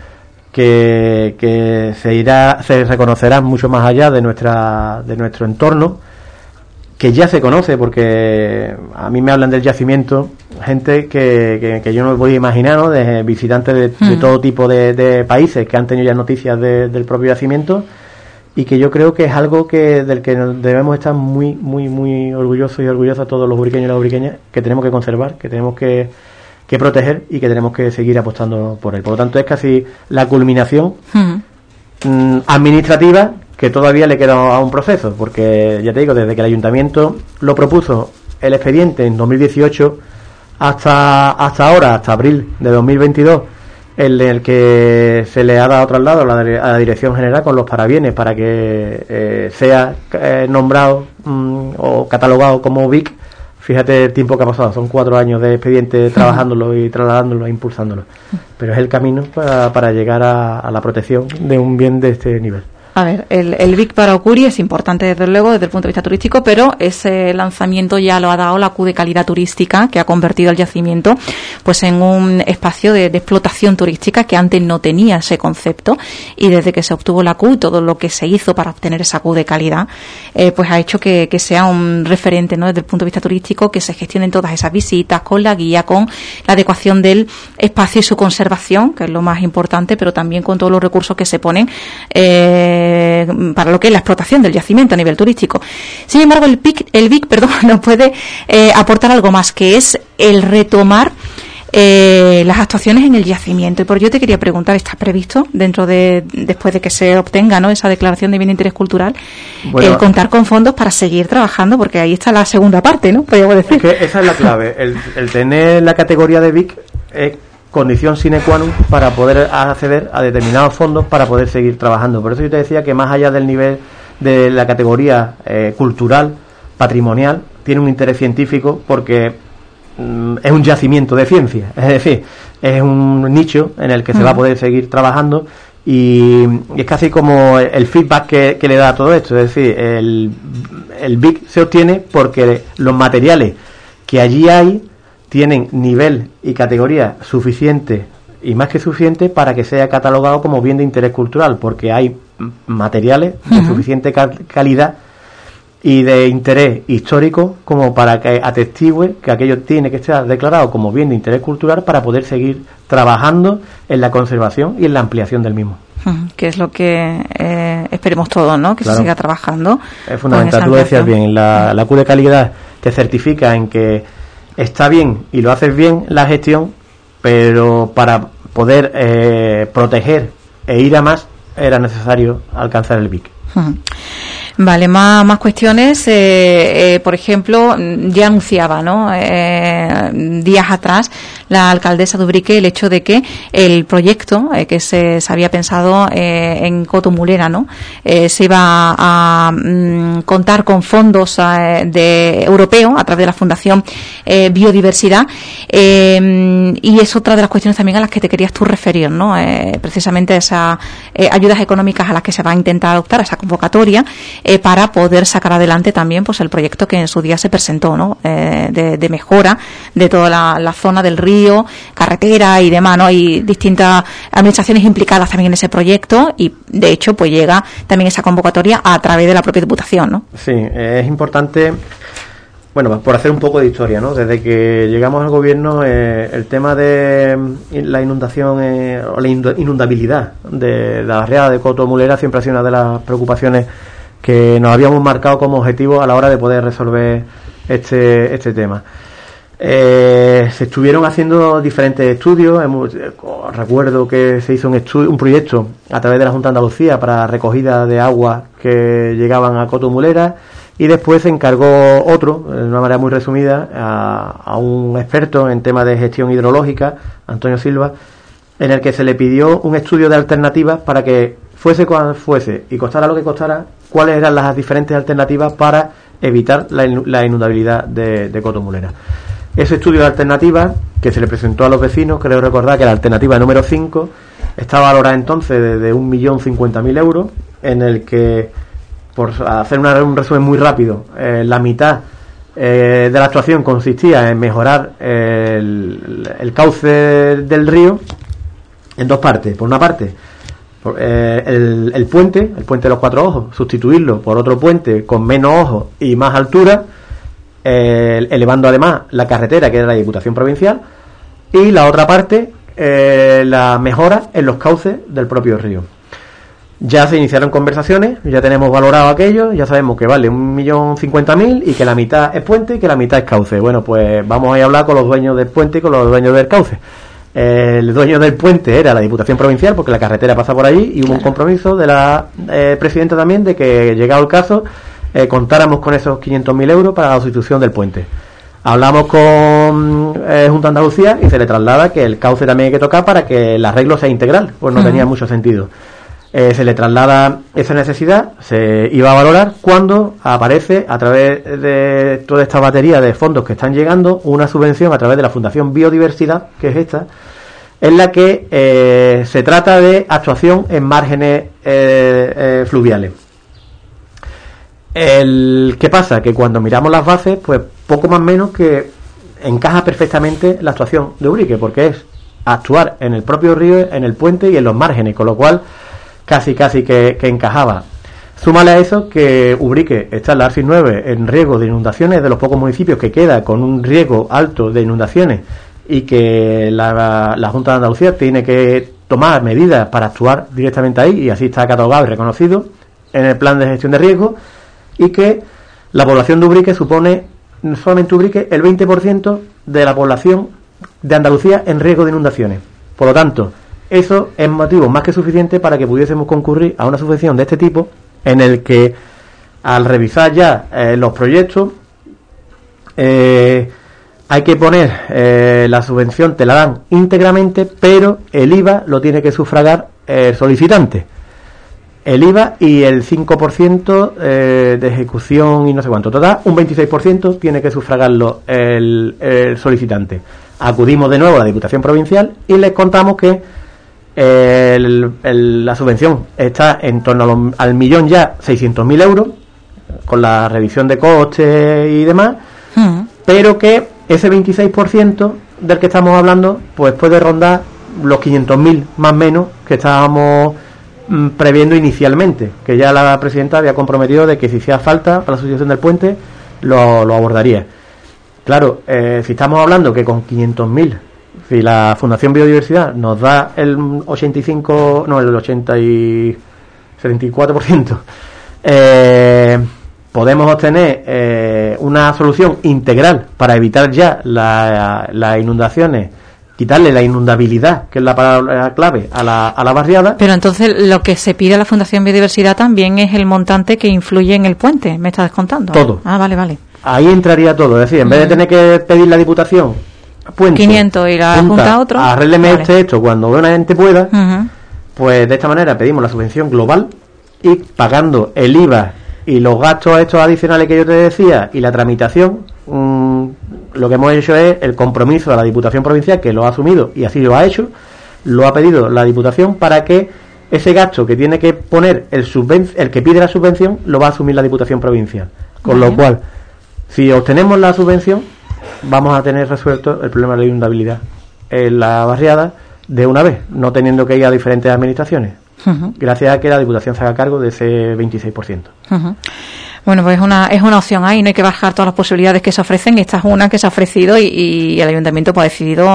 que se reconocerá mucho más allá de nuestro entorno, que ya se conoce, porque a mí me hablan del yacimiento gente que yo no me podía imaginar, ¿no? De visitantes de todo tipo de países que han tenido ya noticias del propio yacimiento, y que yo creo que es algo del que debemos estar muy muy muy orgullosos y orgullosas todos los ubriqueños y las ubriqueñas, que tenemos que conservar, que tenemos que proteger y que tenemos que seguir apostando por él. Por lo tanto, es casi la culminación administrativa, que todavía le queda a un proceso, porque ya te digo, desde que el ayuntamiento lo propuso el expediente en 2018 hasta ahora, hasta abril de 2022, en el que se le ha dado traslado a la Dirección General con los parabienes para que sea nombrado o catalogado como BIC. Fíjate el tiempo que ha pasado, son 4 años de expediente trabajándolo y trasladándolo e impulsándolo, pero es el camino para llegar a la protección de un bien de este nivel. A ver, el BIC para Ocuri es importante desde luego desde el punto de vista turístico, pero ese lanzamiento ya lo ha dado la Q de Calidad Turística, que ha convertido el yacimiento pues en un espacio de explotación turística que antes no tenía ese concepto, y desde que se obtuvo la Q y todo lo que se hizo para obtener esa Q de calidad, pues ha hecho que sea un referente, ¿no? Desde el punto de vista turístico, que se gestionen todas esas visitas con la guía, con la adecuación del espacio y su conservación, que es lo más importante, pero también con todos los recursos que se ponen para lo que es la explotación del yacimiento a nivel turístico. Sin embargo, el BIC nos puede aportar algo más, que es el retomar las actuaciones en el yacimiento. Y por ello te quería preguntar, ¿está previsto después de que se obtenga, ¿no?, esa declaración de bien de interés cultural, el contar con fondos para seguir trabajando? Porque ahí está la segunda parte, ¿no?, podríamos decir. Es que esa es la clave, el tener la categoría de BIC es condición sine qua non para poder acceder a determinados fondos para poder seguir trabajando. Por eso yo te decía que más allá del nivel de la categoría cultural, patrimonial, tiene un interés científico, porque es un yacimiento de ciencia, es decir, es un nicho en el que se va a poder seguir trabajando, y es casi como el feedback que le da a todo esto. Es decir, el BIC se obtiene porque los materiales que allí hay tienen nivel y categoría suficiente, y más que suficiente, para que sea catalogado como bien de interés cultural, porque hay materiales de suficiente calidad y de interés histórico como para que atestigue que aquello tiene que estar declarado como bien de interés cultural para poder seguir trabajando en la conservación y en la ampliación del mismo. Que es lo que esperemos todos, ¿no?, que se siga trabajando. Es fundamental, tú lo decías bien, la Q de calidad te certifica en que está bien y lo haces bien la gestión, pero para poder proteger e ir a más era necesario alcanzar el BIC. Vale, más cuestiones. Por ejemplo, ya anunciaba, ¿no?, días atrás la alcaldesa de Ubrique el hecho de que el proyecto que se había pensado en Cotomulera, ¿no?, se iba a contar con fondos europeos a través de la Fundación Biodiversidad, y es otra de las cuestiones también a las que te querías tú referir, ¿no?, precisamente esas ayudas económicas a las que se va a intentar adoptar, esa convocatoria, para poder sacar adelante también pues el proyecto que en su día se presentó, ¿no?, de mejora de toda la zona del río, carretera y demás, ¿no? Hay distintas administraciones implicadas también en ese proyecto, y de hecho pues llega también esa convocatoria a través de la propia Diputación, ¿no? Sí, es importante Bueno, por hacer un poco de historia, ¿no? Desde que llegamos al gobierno, el tema de la inundación o la inundabilidad de la barriada de Coto Mulera siempre ha sido una de las preocupaciones que nos habíamos marcado como objetivo a la hora de poder resolver este tema. Se estuvieron haciendo diferentes estudios. Recuerdo que se hizo un proyecto a través de la Junta de Andalucía para recogida de aguas que llegaban a Coto Mulera, y después se encargó otro, de una manera muy resumida, a un experto en temas de gestión hidrológica, Antonio Silva, en el que se le pidió un estudio de alternativas para que fuese cuando fuese y costara lo que costara, cuáles eran las diferentes alternativas para evitar la inundabilidad de Coto Mulera. Ese estudio de alternativas que se le presentó a los vecinos, creo recordar que la alternativa número 5 estaba valorada entonces de 1.050.000 euros, en el que, por hacer un resumen muy rápido, la mitad de la actuación consistía en mejorar el cauce del río en dos partes. Por una parte, el puente de los Cuatro Ojos, sustituirlo por otro puente con menos ojos y más altura, elevando además la carretera, que era la Diputación Provincial, y la otra parte, la mejora en los cauces del propio río. Ya se iniciaron conversaciones, ya tenemos valorado aquello, ya sabemos que vale 1.050.000 y que la mitad es puente y que la mitad es cauce. Bueno, pues vamos a ir a hablar con los dueños del puente y con los dueños del cauce. El dueño del puente era la Diputación Provincial, porque la carretera pasa por allí, y hubo un compromiso de la presidenta también de que, llegado el caso, contáramos con esos 500.000 euros para la sustitución del puente. Hablamos con Junta de Andalucía y se le traslada que el cauce también hay que tocar para que el arreglo sea integral, pues no tenía mucho sentido. Se le traslada esa necesidad, se iba a valorar cuando aparece, a través de toda esta batería de fondos que están llegando, una subvención a través de la Fundación Biodiversidad, que es esta, en la que se trata de actuación en márgenes fluviales. ¿Qué pasa? Que cuando miramos las bases, pues poco más menos que encaja perfectamente la actuación de Ubrique, porque es actuar en el propio río, en el puente y en los márgenes, con lo cual casi que encajaba. Súmale a eso que Ubrique está en la ARSI 9 en riesgo de inundaciones, de los pocos municipios que queda con un riesgo alto de inundaciones, y que la Junta de Andalucía tiene que tomar medidas para actuar directamente ahí, y así está catalogado y reconocido en el plan de gestión de riesgo, y que la población de Ubrique supone, solamente Ubrique, el 20% de la población de Andalucía en riesgo de inundaciones. Por lo tanto, eso es motivo más que suficiente para que pudiésemos concurrir a una subvención de este tipo, en el que, al revisar ya los proyectos, hay que poner la subvención, te la dan íntegramente, pero el IVA lo tiene que sufragar el solicitante. El IVA y el 5% de ejecución y no sé cuánto. Total, un 26% tiene que sufragarlo el solicitante. Acudimos de nuevo a la Diputación Provincial y les contamos que la subvención está en torno al 1.600.000 euros, con la revisión de costes y demás, pero que ese 26% del que estamos hablando pues puede rondar los 500.000 más o menos que estábamos previendo inicialmente, que ya la presidenta había comprometido de que si hacía falta para la sustitución del puente lo abordaría. Claro, si estamos hablando que con 500.000, si la Fundación Biodiversidad nos da el 74%, podemos obtener una solución integral para evitar ya las inundaciones, quitarle la inundabilidad, que es la palabra clave, a la barriada. Pero entonces lo que se pide a la Fundación Biodiversidad también es el montante que influye en el puente, ¿me estás contando? Todo. Ah, vale. Ahí entraría todo, es decir, en vez de tener que pedir la Diputación puente, 500 y la Junta otro, arrégleme usted esto cuando buena gente pueda, pues de esta manera pedimos la subvención global, y pagando el IVA y los gastos estos adicionales que yo te decía y la tramitación, lo que hemos hecho es el compromiso de la Diputación Provincial, que lo ha asumido y así lo ha hecho, lo ha pedido la Diputación, para que ese gasto que tiene que poner el que pide la subvención lo va a asumir la Diputación Provincial, con lo cual, si obtenemos la subvención, vamos a tener resuelto el problema de la inundabilidad en la barriada de una vez, no teniendo que ir a diferentes administraciones, gracias a que la Diputación se haga cargo de ese 26%. Bueno, pues es una opción ahí, no hay que bajar todas las posibilidades que se ofrecen. Esta es una que se ha ofrecido y el ayuntamiento pues, ha decidido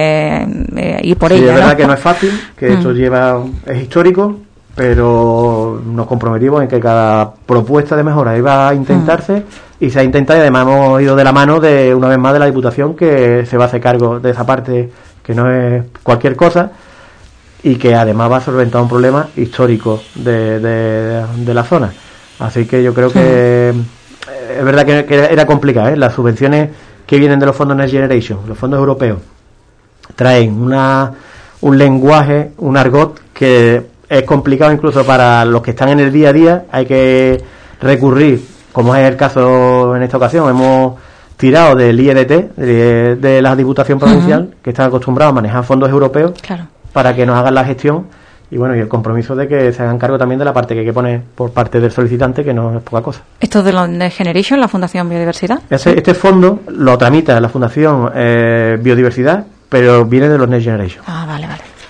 ir por ella. Es verdad que no es fácil, que esto es histórico, pero nos comprometimos en que cada propuesta de mejora iba a intentarse y se ha intentado, y además hemos ido de la mano de una vez más de la Diputación, que se va a hacer cargo de esa parte, que no es cualquier cosa, y que además va a solventar un problema histórico de la zona. Así que yo creo que es verdad que era complicado, las subvenciones que vienen de los fondos Next Generation, los fondos europeos, traen un lenguaje, un argot que es complicado incluso para los que están en el día a día. Hay que recurrir, como es el caso en esta ocasión, hemos tirado del IEDT, de la Diputación Provincial, que están acostumbrados a manejar fondos europeos, claro, para que nos hagan la gestión. Y bueno, y el compromiso de que se hagan cargo también de la parte que hay que poner por parte del solicitante, que no es poca cosa. ¿Esto es de la Next Generation, la Fundación Biodiversidad? Este fondo lo tramita la Fundación Biodiversidad, pero viene de los Next Generation. Ah, vale.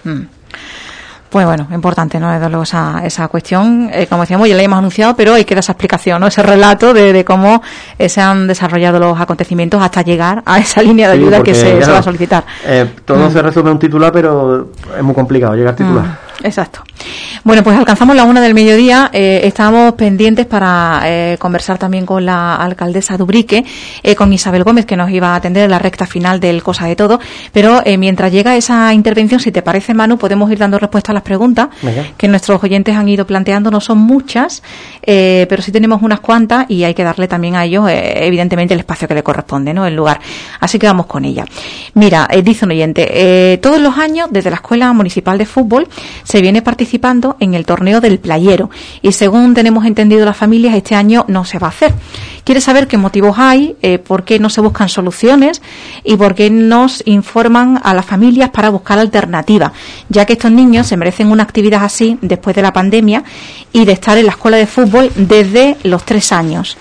Pues bueno, importante, ¿no? Desde luego esa cuestión, como decíamos, ya la hemos anunciado, pero hay que dar esa explicación, ¿no? Ese relato de cómo se han desarrollado los acontecimientos hasta llegar a esa línea de ayuda que se va a solicitar. Todo se resume en un titular, pero es muy complicado llegar al titular. Exacto. Bueno, pues alcanzamos la 1 del mediodía. Estábamos pendientes para conversar también con la alcaldesa de Ubrique, con Isabel Gómez, que nos iba a atender en la recta final del Cosa de Todo. Pero mientras llega esa intervención, si te parece, Manu, podemos ir dando respuesta a las preguntas que nuestros oyentes han ido planteando. No son muchas, pero sí tenemos unas cuantas y hay que darle también a ellos, evidentemente, el espacio que le corresponde, ¿no? El lugar. Así que vamos con ella. Mira, dice un oyente, todos los años, desde la Escuela Municipal de Fútbol, se viene participando en el torneo del Playero y según tenemos entendido las familias, este año no se va a hacer. Quiere saber qué motivos hay, por qué no se buscan soluciones y por qué nos informan a las familias para buscar alternativas, ya que estos niños se merecen una actividad así después de la pandemia y de estar en la escuela de fútbol desde los 3 años.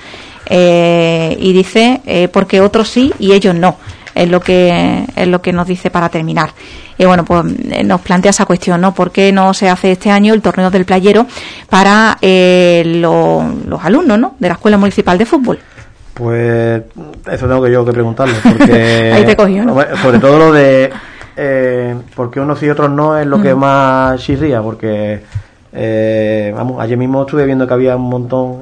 Y dice, porque otros sí y ellos no. Es lo que nos dice para terminar. Y bueno, pues nos plantea esa cuestión, ¿no? ¿Por qué no se hace este año el torneo del Playero para los alumnos, ¿no? De la Escuela Municipal de Fútbol? Pues eso tengo yo que preguntarle, porque ahí te cogió, ¿no? Sobre todo lo de por qué unos sí y otros no es lo que más chirría, porque ayer mismo estuve viendo que había un montón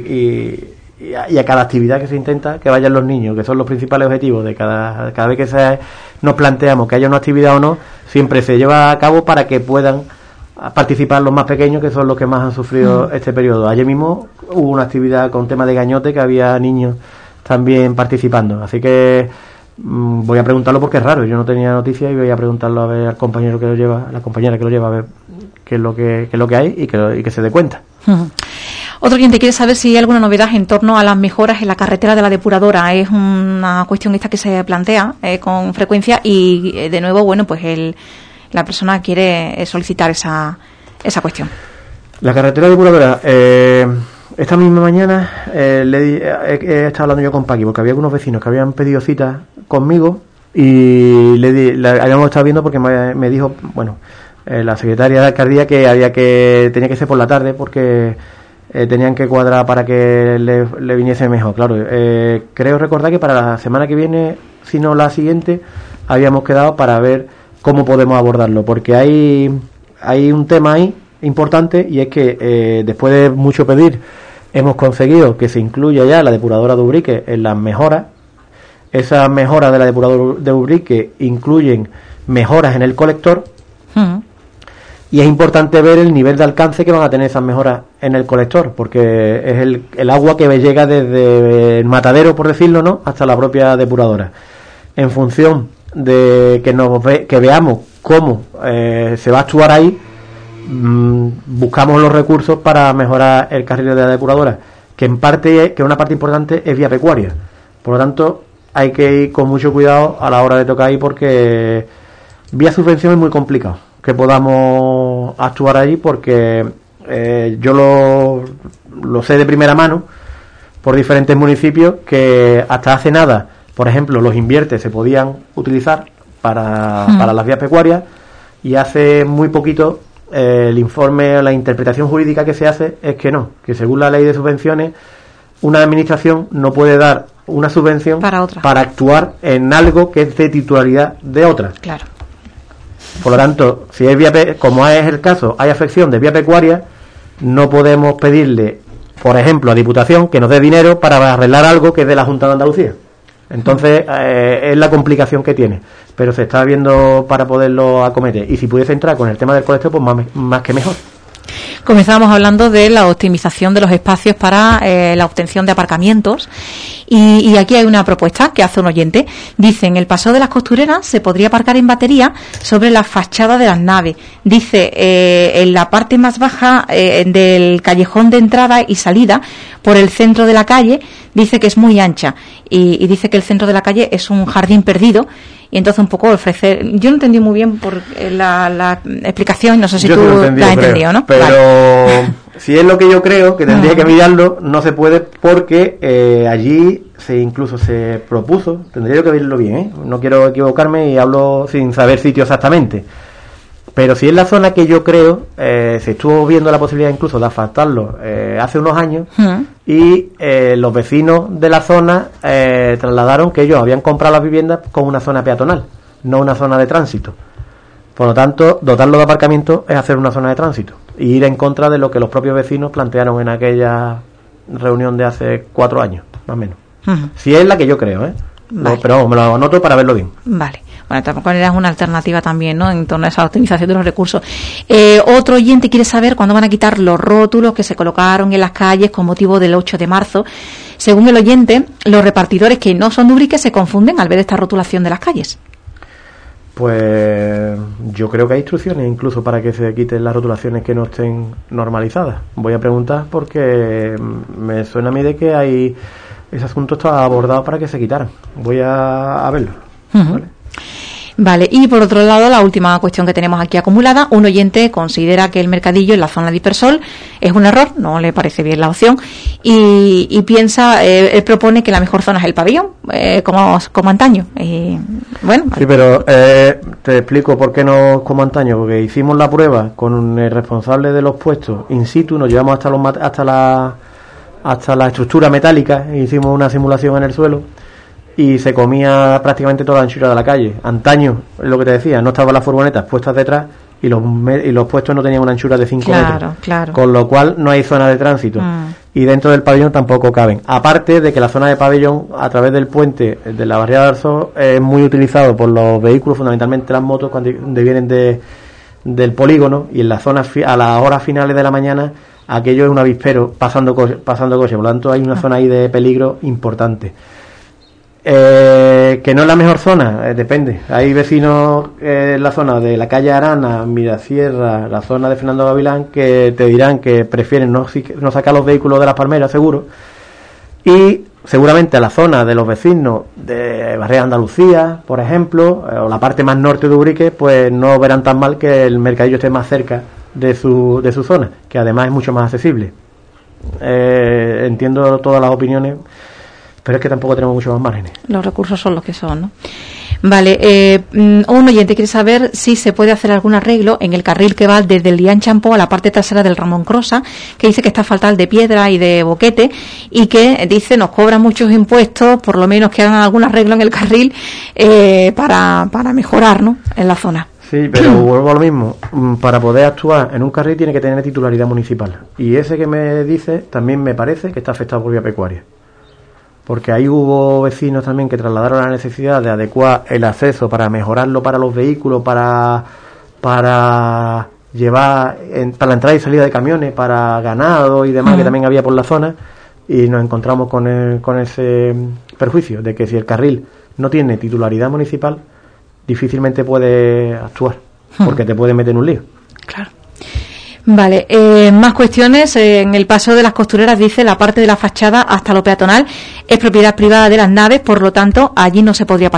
y a cada actividad que se intenta que vayan los niños, que son los principales objetivos de cada vez que nos planteamos que haya una actividad o no, siempre se lleva a cabo para que puedan participar los más pequeños, que son los que más han sufrido este periodo. Ayer mismo hubo una actividad con tema de gañote que había niños también participando, así que voy a preguntarlo porque es raro, yo no tenía noticia y voy a preguntarlo a ver al compañero que lo lleva, a la compañera que lo lleva, a ver qué es lo que hay y que se dé cuenta. Otro cliente quiere saber si hay alguna novedad en torno a las mejoras en la carretera de la depuradora. Es una cuestión esta que se plantea con frecuencia y de nuevo, bueno, pues la persona quiere solicitar esa cuestión. La carretera depuradora, esta misma mañana he estado hablando yo con Paqui, porque había algunos vecinos que habían pedido cita conmigo y la habíamos estado viendo porque me dijo, bueno, la secretaria de alcaldía que tenía que ser por la tarde porque tenían que cuadrar para que le viniese mejor. Claro, creo recordar que para la semana que viene, si no la siguiente, habíamos quedado para ver cómo podemos abordarlo, porque hay un tema ahí importante y es que después de mucho pedir hemos conseguido que se incluya ya la depuradora de Ubrique en las mejoras. Esas mejoras de la depuradora de Ubrique incluyen mejoras en el colector. Y es importante ver el nivel de alcance que van a tener esas mejoras en el colector, porque es el agua que llega desde el matadero, por decirlo, ¿no?, hasta la propia depuradora. En función de que veamos cómo se va a actuar ahí, buscamos los recursos para mejorar el carril de la depuradora, que una parte importante es vía pecuaria. Por lo tanto, hay que ir con mucho cuidado a la hora de tocar ahí, porque vía subvención es muy complicado que podamos actuar allí, porque yo lo sé de primera mano por diferentes municipios que hasta hace nada, por ejemplo, los inviertes se podían utilizar para las vías pecuarias, y hace muy poquito el informe, la interpretación jurídica que se hace es que no, que según la ley de subvenciones una administración no puede dar una subvención para actuar en algo que es de titularidad de otra. Claro. Por lo tanto, si es como es el caso, hay afección de vía pecuaria, no podemos pedirle, por ejemplo, a Diputación que nos dé dinero para arreglar algo que es de la Junta de Andalucía. Entonces, es la complicación que tiene. Pero se está viendo para poderlo acometer. Y si pudiese entrar con el tema del colegio, pues más que mejor. Comenzábamos hablando de la optimización de los espacios para la obtención de aparcamientos y aquí hay una propuesta que hace un oyente. Dice, en el Paseo de las Costureras se podría aparcar en batería sobre la fachada de las naves. Dice, en la parte más baja del callejón de entrada y salida por el centro de la calle, dice que es muy ancha y dice que el centro de la calle es un jardín perdido. Y entonces un poco ofrecer... Yo no entendí muy bien por la explicación, no sé si tú la has entendido, ¿no? Pero vale. Si es lo que yo creo, que tendría que mirarlo, no se puede porque allí incluso se propuso, tendría yo que verlo bien, no quiero equivocarme y hablo sin saber sitio exactamente. Pero si es la zona que yo creo, se estuvo viendo la posibilidad incluso de asfaltarlo hace unos años y los vecinos de la zona trasladaron que ellos habían comprado las viviendas con una zona peatonal, no una zona de tránsito. Por lo tanto, dotarlo de aparcamiento es hacer una zona de tránsito y ir en contra de lo que los propios vecinos plantearon en aquella reunión de hace 4 años, más o menos. Si es la que yo creo, vale. Pero me lo anoto para verlo bien. Vale. Bueno, tampoco era una alternativa también, ¿no?, en torno a esa optimización de los recursos. Otro oyente quiere saber cuándo van a quitar los rótulos que se colocaron en las calles con motivo del 8 de marzo. Según el oyente, los repartidores que no son de Ubrique se confunden al ver esta rotulación de las calles. Pues yo creo que hay instrucciones incluso para que se quiten las rotulaciones que no estén normalizadas. Voy a preguntar porque me suena a mí de que ese asunto está abordado para que se quitaran. Voy a verlo. ¿Vale? Vale, y por otro lado, la última cuestión que tenemos aquí acumulada, un oyente considera que el mercadillo en la zona de Hipersol es un error, no le parece bien la opción, y piensa, él propone que la mejor zona es el pabellón, como antaño. Bueno, sí, pero te explico por qué no como antaño, porque hicimos la prueba con el responsable de los puestos in situ, nos llevamos hasta la estructura metálica, e hicimos una simulación en el suelo, y se comía prácticamente toda la anchura de la calle. Antaño, es lo que te decía, no estaban las furgonetas puestas detrás y los puestos no tenían una anchura de 5 metros. Claro. Con lo cual no hay zona de tránsito. Y dentro del pabellón tampoco caben. Aparte de que la zona de pabellón, a través del puente de la barriada del Arzo, es muy utilizado por los vehículos, fundamentalmente las motos, cuando vienen del polígono, y en las zonas a las horas finales de la mañana aquello es un avispero pasando coche. Por lo tanto hay una zona ahí de peligro importante. Que no es la mejor zona, depende. Hay vecinos en la zona de la calle Arana, Mirasierra, la zona de Fernando Gavilán, que te dirán que prefieren no sacar los vehículos de las palmeras, seguro. Y seguramente a la zona de los vecinos de Barrio Andalucía, por ejemplo, o la parte más norte de Ubrique, pues no verán tan mal que el mercadillo esté más cerca de su zona, que además es mucho más accesible. Entiendo todas las opiniones, pero es que tampoco tenemos muchos más márgenes. Los recursos son los que son, ¿no? Vale, un oyente quiere saber si se puede hacer algún arreglo en el carril que va desde el Lian Champó a la parte trasera del Ramón Crosa, que dice que está fatal de piedra y de boquete, y que dice nos cobran muchos impuestos, por lo menos que hagan algún arreglo en el carril para mejorar, ¿no?, en la zona. Sí, pero vuelvo a lo mismo. Para poder actuar en un carril tiene que tener titularidad municipal. Y ese que me dice también me parece que está afectado por vía pecuaria. Porque ahí hubo vecinos también que trasladaron la necesidad de adecuar el acceso para mejorarlo para los vehículos, para llevar para la entrada y salida de camiones, para ganado y demás, que también había por la zona, y nos encontramos con ese perjuicio de que si el carril no tiene titularidad municipal, difícilmente puede actuar, porque te puede meter en un lío. Claro. Vale, más cuestiones. En el Paseo de las Costureras dice la parte de la fachada hasta lo peatonal es propiedad privada de las naves, por lo tanto allí no se podría aparcar.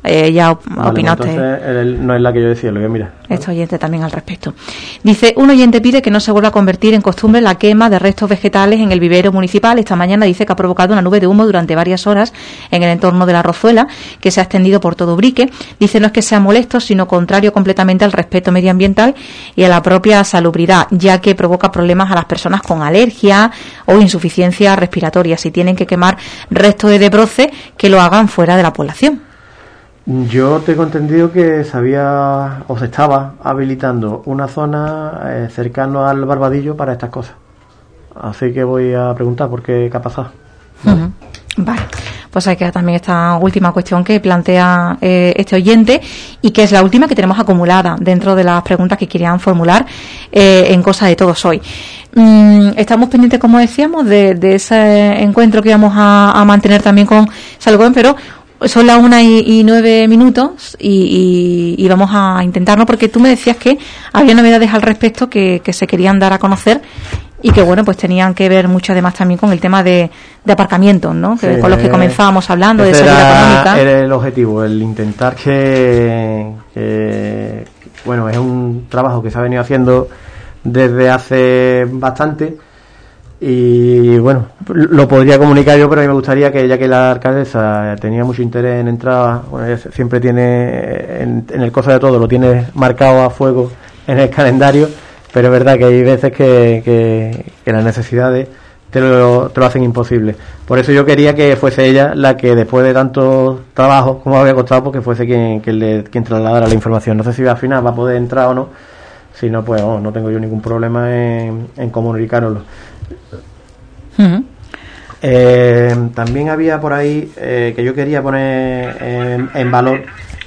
ya vale, opinaste. Entonces no es la que yo decía, lo voy a mirar. Este oyente también al respecto. Dice, un oyente pide que no se vuelva a convertir en costumbre la quema de restos vegetales en el vivero municipal. Esta mañana dice que ha provocado una nube de humo durante varias horas en el entorno de la Rozuela, que se ha extendido por todo Ubrique. Dice, no es que sea molesto, sino contrario completamente al respeto medioambiental y a la propia salubridad, ya que provoca problemas a las personas con alergia o insuficiencia respiratoria. Si tienen que quemar restos de broce, que lo hagan fuera de la población. Yo tengo entendido que se estaba habilitando una zona cercano al Barbadillo para estas cosas. Así que voy a preguntar por qué ha pasado. Uh-huh. Vale, pues hay que también esta última cuestión que plantea este oyente y que es la última que tenemos acumulada dentro de las preguntas que querían formular en Cosa de Todos hoy. Estamos pendientes, como decíamos, de ese encuentro que íbamos a mantener también con Salgón, pero son las 1:09 y vamos a intentarlo, porque tú me decías que había novedades al respecto que se querían dar a conocer y que, bueno, pues tenían que ver mucho además también con el tema de aparcamientos, ¿no? Que sí, con los que comenzábamos hablando, de salida económica. Era el objetivo, el intentar que, bueno, es un trabajo que se ha venido haciendo desde hace bastante. Y bueno, lo podría comunicar yo, pero a mí me gustaría que, ya que la alcaldesa tenía mucho interés en entrar, bueno, ella siempre tiene en el Cosa de Todo, lo tiene marcado a fuego en el calendario, pero es verdad que hay veces que las necesidades te lo hacen imposible. Por eso yo quería que fuese ella la que, después de tanto trabajo como había costado, pues que fuese quien trasladara la información. No sé si al final va a poder entrar o no, si no, pues no tengo yo ningún problema en comunicároslo. Uh-huh. También había por ahí que yo quería poner en valor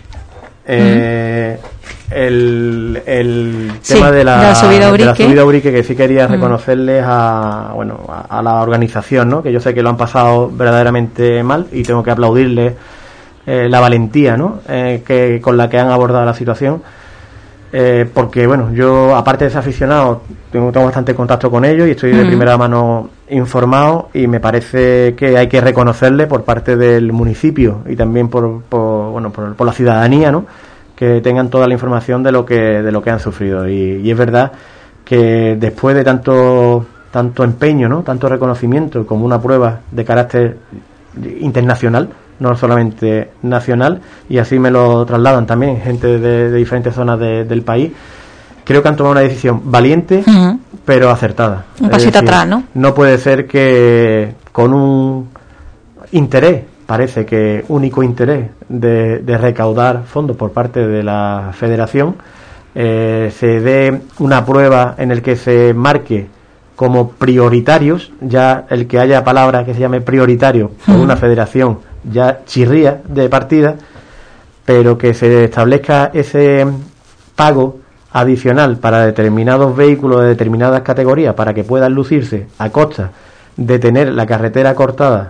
el tema de la subida a Ubrique, que sí quería reconocerles a la organización, ¿no? Que yo sé que lo han pasado verdaderamente mal y tengo que aplaudirles la valentía, ¿no? Con la que han abordado la situación. Porque bueno, yo, aparte de ser aficionado, tengo bastante contacto con ellos y estoy de primera mano informado, y me parece que hay que reconocerle por parte del municipio y también por la ciudadanía, ¿no? Que tengan toda la información de lo que han sufrido, y es verdad que después de tanto empeño, ¿no? Tanto reconocimiento como una prueba de carácter internacional, no solamente nacional, y así me lo trasladan también gente de diferentes zonas del país, creo que han tomado una decisión valiente, pero acertada. Un pasito atrás, ¿no? No puede ser que con un interés, parece que único interés de recaudar fondos por parte de la federación, se dé una prueba en el que se marque como prioritarios, ya el que haya palabra que se llame prioritario por una federación ya chirría de partida, pero que se establezca ese pago adicional para determinados vehículos de determinadas categorías para que puedan lucirse a costa de tener la carretera cortada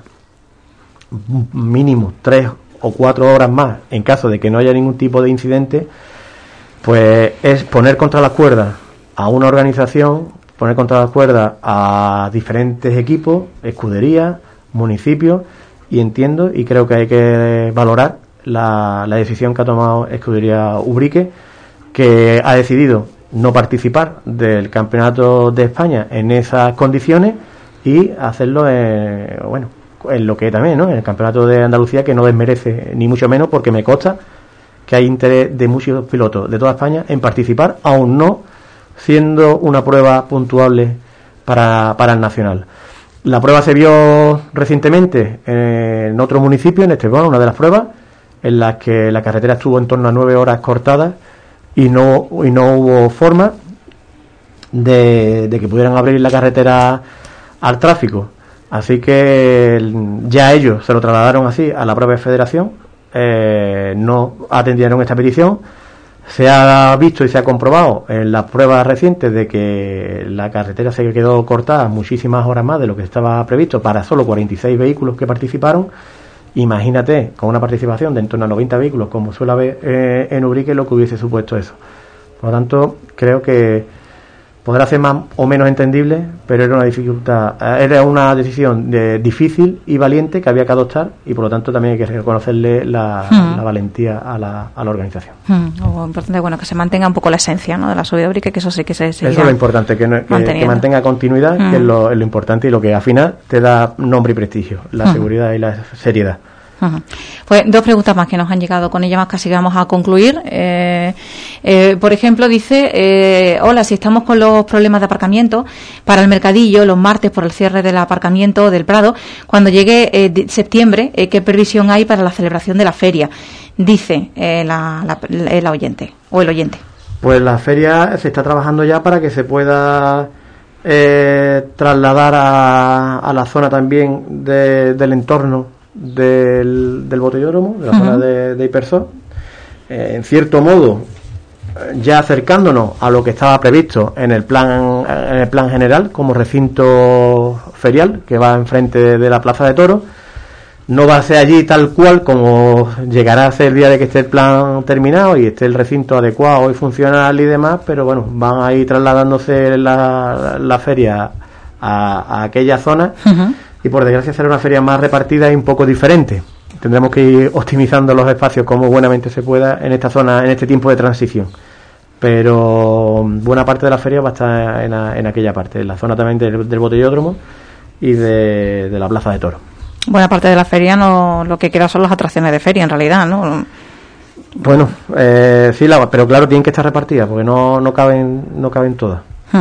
mínimo 3 o 4 horas más en caso de que no haya ningún tipo de incidente, pues es poner contra las cuerdas a una organización, poner contra las cuerdas a diferentes equipos, escuderías, municipios, y entiendo y creo que hay que valorar la decisión que ha tomado Escudería Ubrique, que ha decidido no participar del Campeonato de España en esas condiciones y hacerlo en lo que también, ¿no? En el Campeonato de Andalucía, que no desmerece ni mucho menos, porque me consta que hay interés de muchos pilotos de toda España en participar, aún no siendo una prueba puntuable para el nacional. La prueba se vio recientemente en otro municipio, en Estepona, una de las pruebas en las que la carretera estuvo en torno a 9 horas cortada y no hubo forma de que pudieran abrir la carretera al tráfico. Así que ya ellos se lo trasladaron así a la propia federación, no atendieron esta petición. Se ha visto y se ha comprobado en las pruebas recientes de que la carretera se quedó cortada muchísimas horas más de lo que estaba previsto para solo 46 vehículos que participaron. Imagínate, con una participación de en torno a 90 vehículos, como suele haber en Ubrique, lo que hubiese supuesto eso. Por lo tanto, creo que podrá ser más o menos entendible, pero era una decisión difícil y valiente que había que adoptar, y por lo tanto también hay que reconocerle la valentía a la organización. Lo importante, bueno, que se mantenga un poco la esencia, ¿no?, de la subida úrica, que eso sí que se seguirá. Eso es lo importante, que mantenga continuidad, que es lo importante y lo que al final te da nombre y prestigio, la seguridad y la seriedad. Pues 2 preguntas más que nos han llegado, con ellas más casi vamos a concluir. Por ejemplo, dice, hola, si estamos con los problemas de aparcamiento para el mercadillo los martes por el cierre del aparcamiento del Prado, cuando llegue septiembre, ¿qué previsión hay para la celebración de la feria? Dice la oyente o el oyente. Pues la feria se está trabajando ya para que se pueda trasladar a la zona también del entorno del botellódromo, de la zona de Hipersol, en cierto modo ya acercándonos a lo que estaba previsto en el plan general como recinto ferial que va enfrente de la Plaza de Toros. No va a ser allí tal cual como llegará a ser el día de que esté el plan terminado y esté el recinto adecuado y funcional y demás, pero bueno, van a ir trasladándose la feria a aquella zona. Y por desgracia será una feria más repartida y un poco diferente. Tendremos que ir optimizando los espacios como buenamente se pueda en esta zona, en este tiempo de transición. Pero buena parte de la feria va a estar en aquella parte, en la zona también del botellódromo y de la Plaza de Toros. Buena parte de la feria, no, lo que queda son las atracciones de feria en realidad, ¿no? Bueno, sí, pero claro, tienen que estar repartidas porque no caben todas.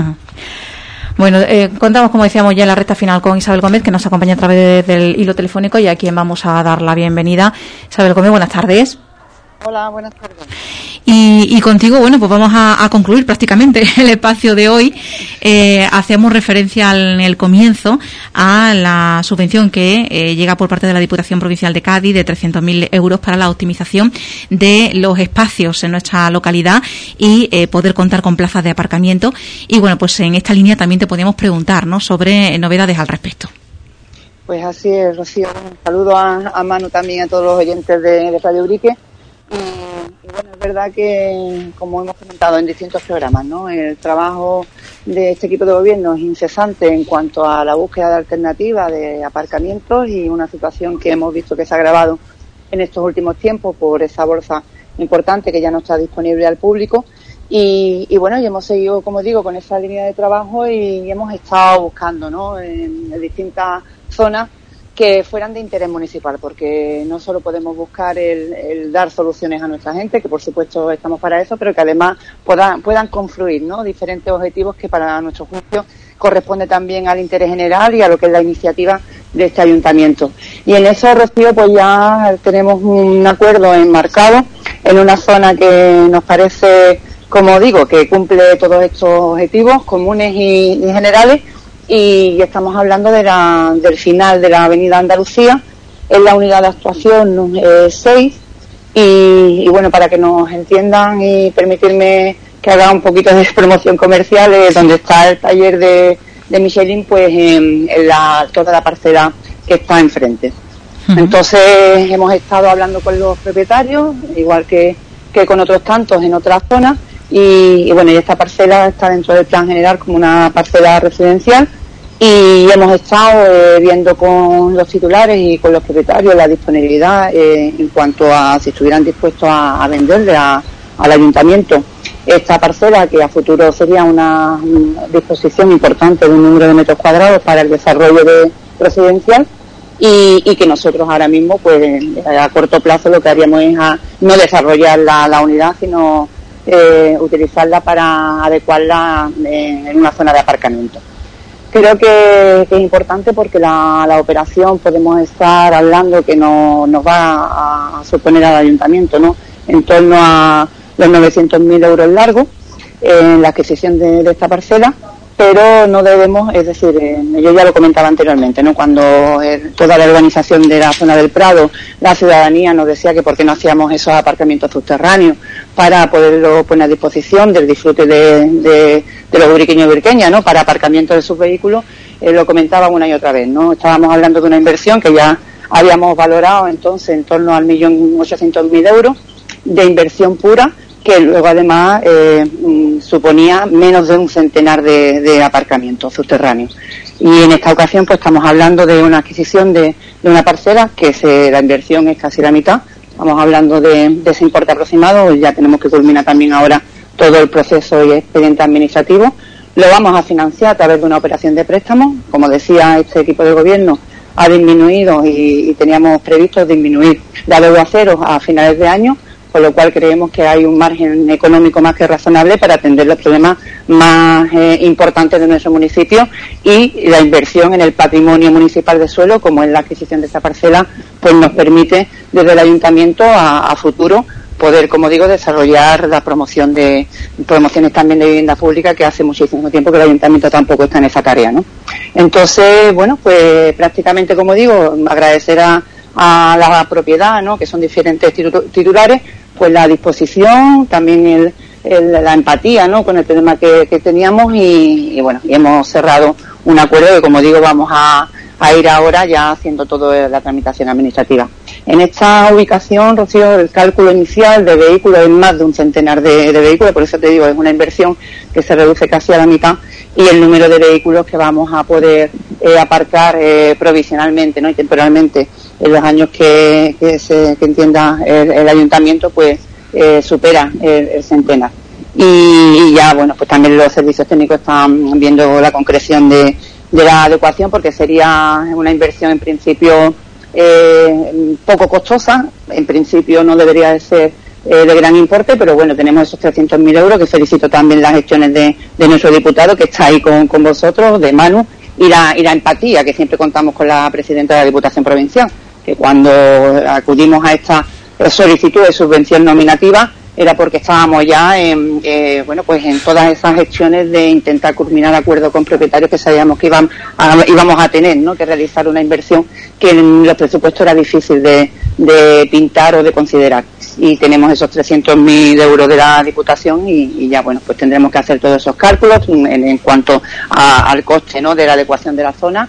Bueno, contamos, como decíamos, ya en la recta final con Isabel Gómez, que nos acompaña a través del hilo telefónico y a quien vamos a dar la bienvenida. Isabel Gómez, buenas tardes. Hola, buenas tardes. Y contigo, bueno, pues vamos a concluir prácticamente el espacio de hoy. Hacemos referencia en el comienzo a la subvención que llega por parte de la Diputación Provincial de Cádiz de 300.000 euros para la optimización de los espacios en nuestra localidad y poder contar con plazas de aparcamiento. Y bueno, pues en esta línea también te podíamos preguntar, ¿no?, sobre novedades al respecto. Pues así es, Rocío. Un saludo a Manu, también a todos los oyentes de Radio Ubrique. Y bueno, es verdad que, como hemos comentado en distintos programas, ¿no?, el trabajo de este equipo de gobierno es incesante en cuanto a la búsqueda de alternativas de aparcamientos, y una situación que hemos visto que se ha agravado en estos últimos tiempos por esa bolsa importante que ya no está disponible al público. Y bueno, y hemos seguido, como digo, con esa línea de trabajo y hemos estado buscando, ¿no?, en distintas zonas que fueran de interés municipal, porque no solo podemos buscar el dar soluciones a nuestra gente, que por supuesto estamos para eso, pero que además puedan confluir, ¿no?, diferentes objetivos que para nuestro juicio corresponde también al interés general y a lo que es la iniciativa de este ayuntamiento. Y en eso, Rocío, pues ya tenemos un acuerdo enmarcado en una zona que nos parece, como digo, que cumple todos estos objetivos comunes y generales. Y estamos hablando del final de la Avenida Andalucía, en la unidad de actuación 6, y bueno, para que nos entiendan y permitirme que haga un poquito de promoción comercial, donde está el taller de Michelin, pues en toda la parcela que está enfrente. Entonces hemos estado hablando con los propietarios, igual que con otros tantos en otras zonas, y bueno, y esta parcela está dentro del plan general como una parcela residencial, y hemos estado viendo con los titulares y con los propietarios la disponibilidad en cuanto a si estuvieran dispuestos a venderle al ayuntamiento esta parcela, que a futuro sería una disposición importante de un número de metros cuadrados para el desarrollo residencial, y que nosotros ahora mismo, pues a corto plazo, lo que haríamos es no desarrollar la unidad, sino utilizarla para adecuarla en una zona de aparcamiento. Creo que es importante porque la operación, podemos estar hablando que nos va a suponer al ayuntamiento, ¿no?, en torno a los 900.000 euros largos en la adquisición de esta parcela, pero no debemos, es decir, yo ya lo comentaba anteriormente, ¿no?, cuando toda la urbanización de la zona del Prado, la ciudadanía nos decía que por qué no hacíamos esos aparcamientos subterráneos para poderlo poner a disposición del disfrute de los ubriqueños y ubriqueñas, ¿no?, para aparcamiento de sus vehículos. Lo comentaban una y otra vez, ¿no? Estábamos hablando de una inversión que ya habíamos valorado entonces en torno al 1.800.000 euros de inversión pura, que luego además suponía menos de un centenar de aparcamientos subterráneos. Y en esta ocasión pues estamos hablando de una adquisición de una parcela que la inversión es casi la mitad. Estamos hablando de ese importe aproximado. Ya tenemos que culminar también ahora todo el proceso y expediente administrativo. Lo vamos a financiar a través de una operación de préstamo. Como decía, este equipo de gobierno ha disminuido y teníamos previsto disminuir la deuda cero a finales de año, con lo cual creemos que hay un margen económico más que razonable para atender los problemas más importantes de nuestro municipio, y la inversión en el patrimonio municipal de suelo, como es la adquisición de esta parcela, pues nos permite desde el ayuntamiento a futuro poder, como digo, desarrollar la promociones también de vivienda pública, que hace muchísimo tiempo que el ayuntamiento tampoco está en esa tarea, ¿no? Entonces, bueno, pues prácticamente, como digo, agradecer a la propiedad, ¿no?, que son diferentes titulares, pues la disposición, también la empatía, ¿no?, con el tema que teníamos, y bueno, y hemos cerrado un acuerdo que, como digo, vamos a ir ahora ya haciendo toda la tramitación administrativa. En esta ubicación, Rocío, el cálculo inicial de vehículos es más de un centenar de vehículos, por eso te digo, es una inversión que se reduce casi a la mitad, y el número de vehículos que vamos a poder aparcar provisionalmente, ¿no?, y temporalmente en los años que entienda el ayuntamiento, pues supera el centenar. Y ya, bueno, pues también los servicios técnicos están viendo la concreción de la adecuación, porque sería una inversión en principio poco costosa. En principio no debería de ser de gran importe, pero bueno, tenemos esos 300.000 euros, que felicito también las gestiones de nuestro diputado, que está ahí con vosotros, de Manu, y la empatía, que siempre contamos con la presidenta de la Diputación Provincial, que cuando acudimos a esta solicitud de subvención nominativa era porque estábamos ya en todas esas gestiones de intentar culminar acuerdos con propietarios que sabíamos que íbamos a tener, ¿no?, que realizar una inversión que en los presupuestos era difícil de pintar o de considerar. Y tenemos esos 300.000 euros de la Diputación, y ya, bueno, pues tendremos que hacer todos esos cálculos en cuanto al coste, ¿no?, de la adecuación de la zona,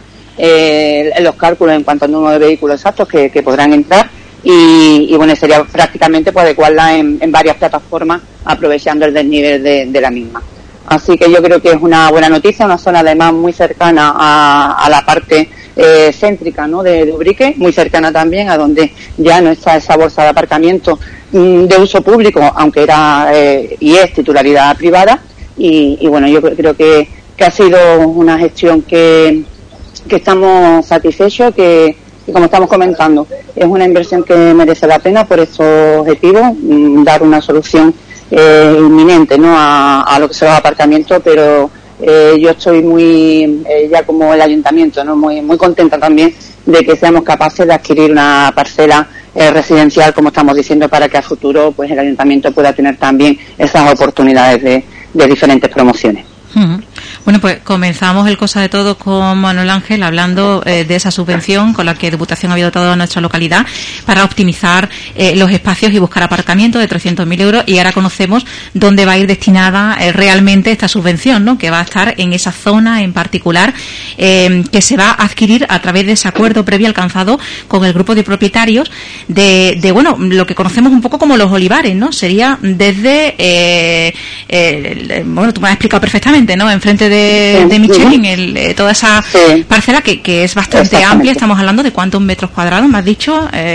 los cálculos en cuanto al número de vehículos exactos que podrán entrar, y bueno, sería prácticamente pues adecuarla en varias plataformas, aprovechando el desnivel de la misma. Así que yo creo que es una buena noticia, una zona además muy cercana a la parte céntrica, ¿no?, de Ubrique, muy cercana también a donde ya no está esa bolsa de aparcamiento de uso público, aunque era y es titularidad privada, y bueno, yo creo que ha sido una gestión que estamos satisfechos, que como estamos comentando, es una inversión que merece la pena por estos objetivos, dar una solución inminente, ¿no?, a lo que son los aparcamientos, pero yo estoy muy, ya como el ayuntamiento, ¿no?, muy contenta también de que seamos capaces de adquirir una parcela residencial, como estamos diciendo, para que a futuro pues el ayuntamiento pueda tener también esas oportunidades de diferentes promociones. Uh-huh. Bueno, pues comenzamos el Cosa de Todos con Manuel Ángel hablando de esa subvención con la que Diputación había dotado a nuestra localidad para optimizar los espacios y buscar aparcamiento de 300.000 euros, y ahora conocemos dónde va a ir destinada realmente esta subvención, ¿no?, que va a estar en esa zona en particular, que se va a adquirir a través de ese acuerdo previo alcanzado con el grupo de propietarios de bueno, lo que conocemos un poco como los olivares, ¿no? Sería desde bueno, tú me has explicado perfectamente, ¿no?, enfrente de Michelin, toda esa parcela que es bastante amplia. Estamos hablando de cuántos metros cuadrados, me has dicho.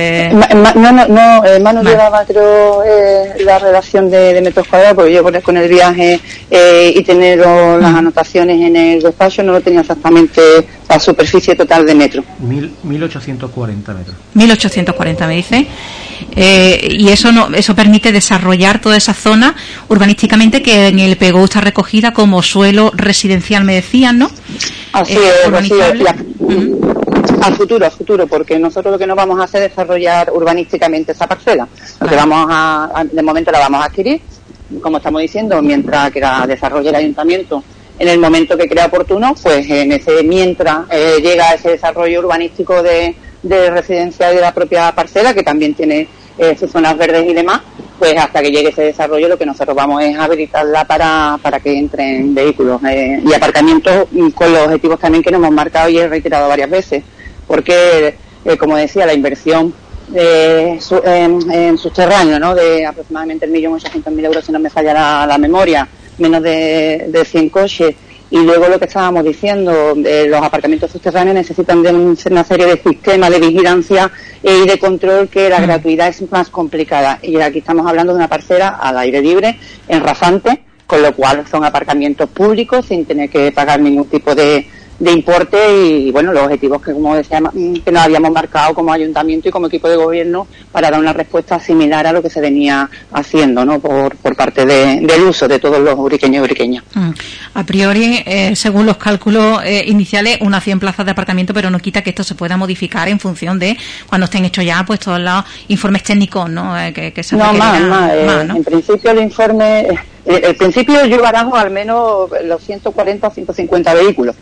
Manu llevaba, creo, la relación de metros cuadrados, porque yo con el viaje y tener las anotaciones en el despacho no lo tenía exactamente la superficie total de metros. 1.840 metros. 1.840 me dice. Y eso permite desarrollar toda esa zona urbanísticamente, que en el PGO está recogida como suelo residencial, me decían, ¿no? Así es, urbanizable. A futuro, porque nosotros lo que no vamos a hacer es desarrollar urbanísticamente esa parcela. Lo que de momento la vamos a adquirir, como estamos diciendo, mientras que la desarrolle el ayuntamiento en el momento que crea oportuno, pues mientras llega ese desarrollo urbanístico de residencial de la propia parcela, que también tiene sus zonas verdes y demás, pues hasta que llegue ese desarrollo lo que nosotros vamos es habilitarla para que entren vehículos y aparcamientos, con los objetivos también que nos hemos marcado y he reiterado varias veces, porque como decía, la inversión en subterráneo, ¿no? De aproximadamente 1.800.000 euros, si no me falla la memoria, menos de 100 coches. Y luego lo que estábamos diciendo, los aparcamientos subterráneos necesitan de una serie de sistemas de vigilancia y de control, que la gratuidad es más complicada. Y aquí estamos hablando de una parcela al aire libre, en rasante, con lo cual son aparcamientos públicos sin tener que pagar ningún tipo de importe. Y bueno, los objetivos que, como decía, que nos habíamos marcado como ayuntamiento y como equipo de gobierno para dar una respuesta similar a lo que se venía haciendo, ¿no? Por parte del uso de todos los uriqueños y uriqueñas. A priori, según los cálculos iniciales, unas 100 plazas de aparcamiento, pero no quita que esto se pueda modificar en función de cuando estén hechos ya pues todos los informes técnicos, ¿no? Que se más, ¿no? En principio el informe, el principio yo barajo al menos los 140 o 150 vehículos.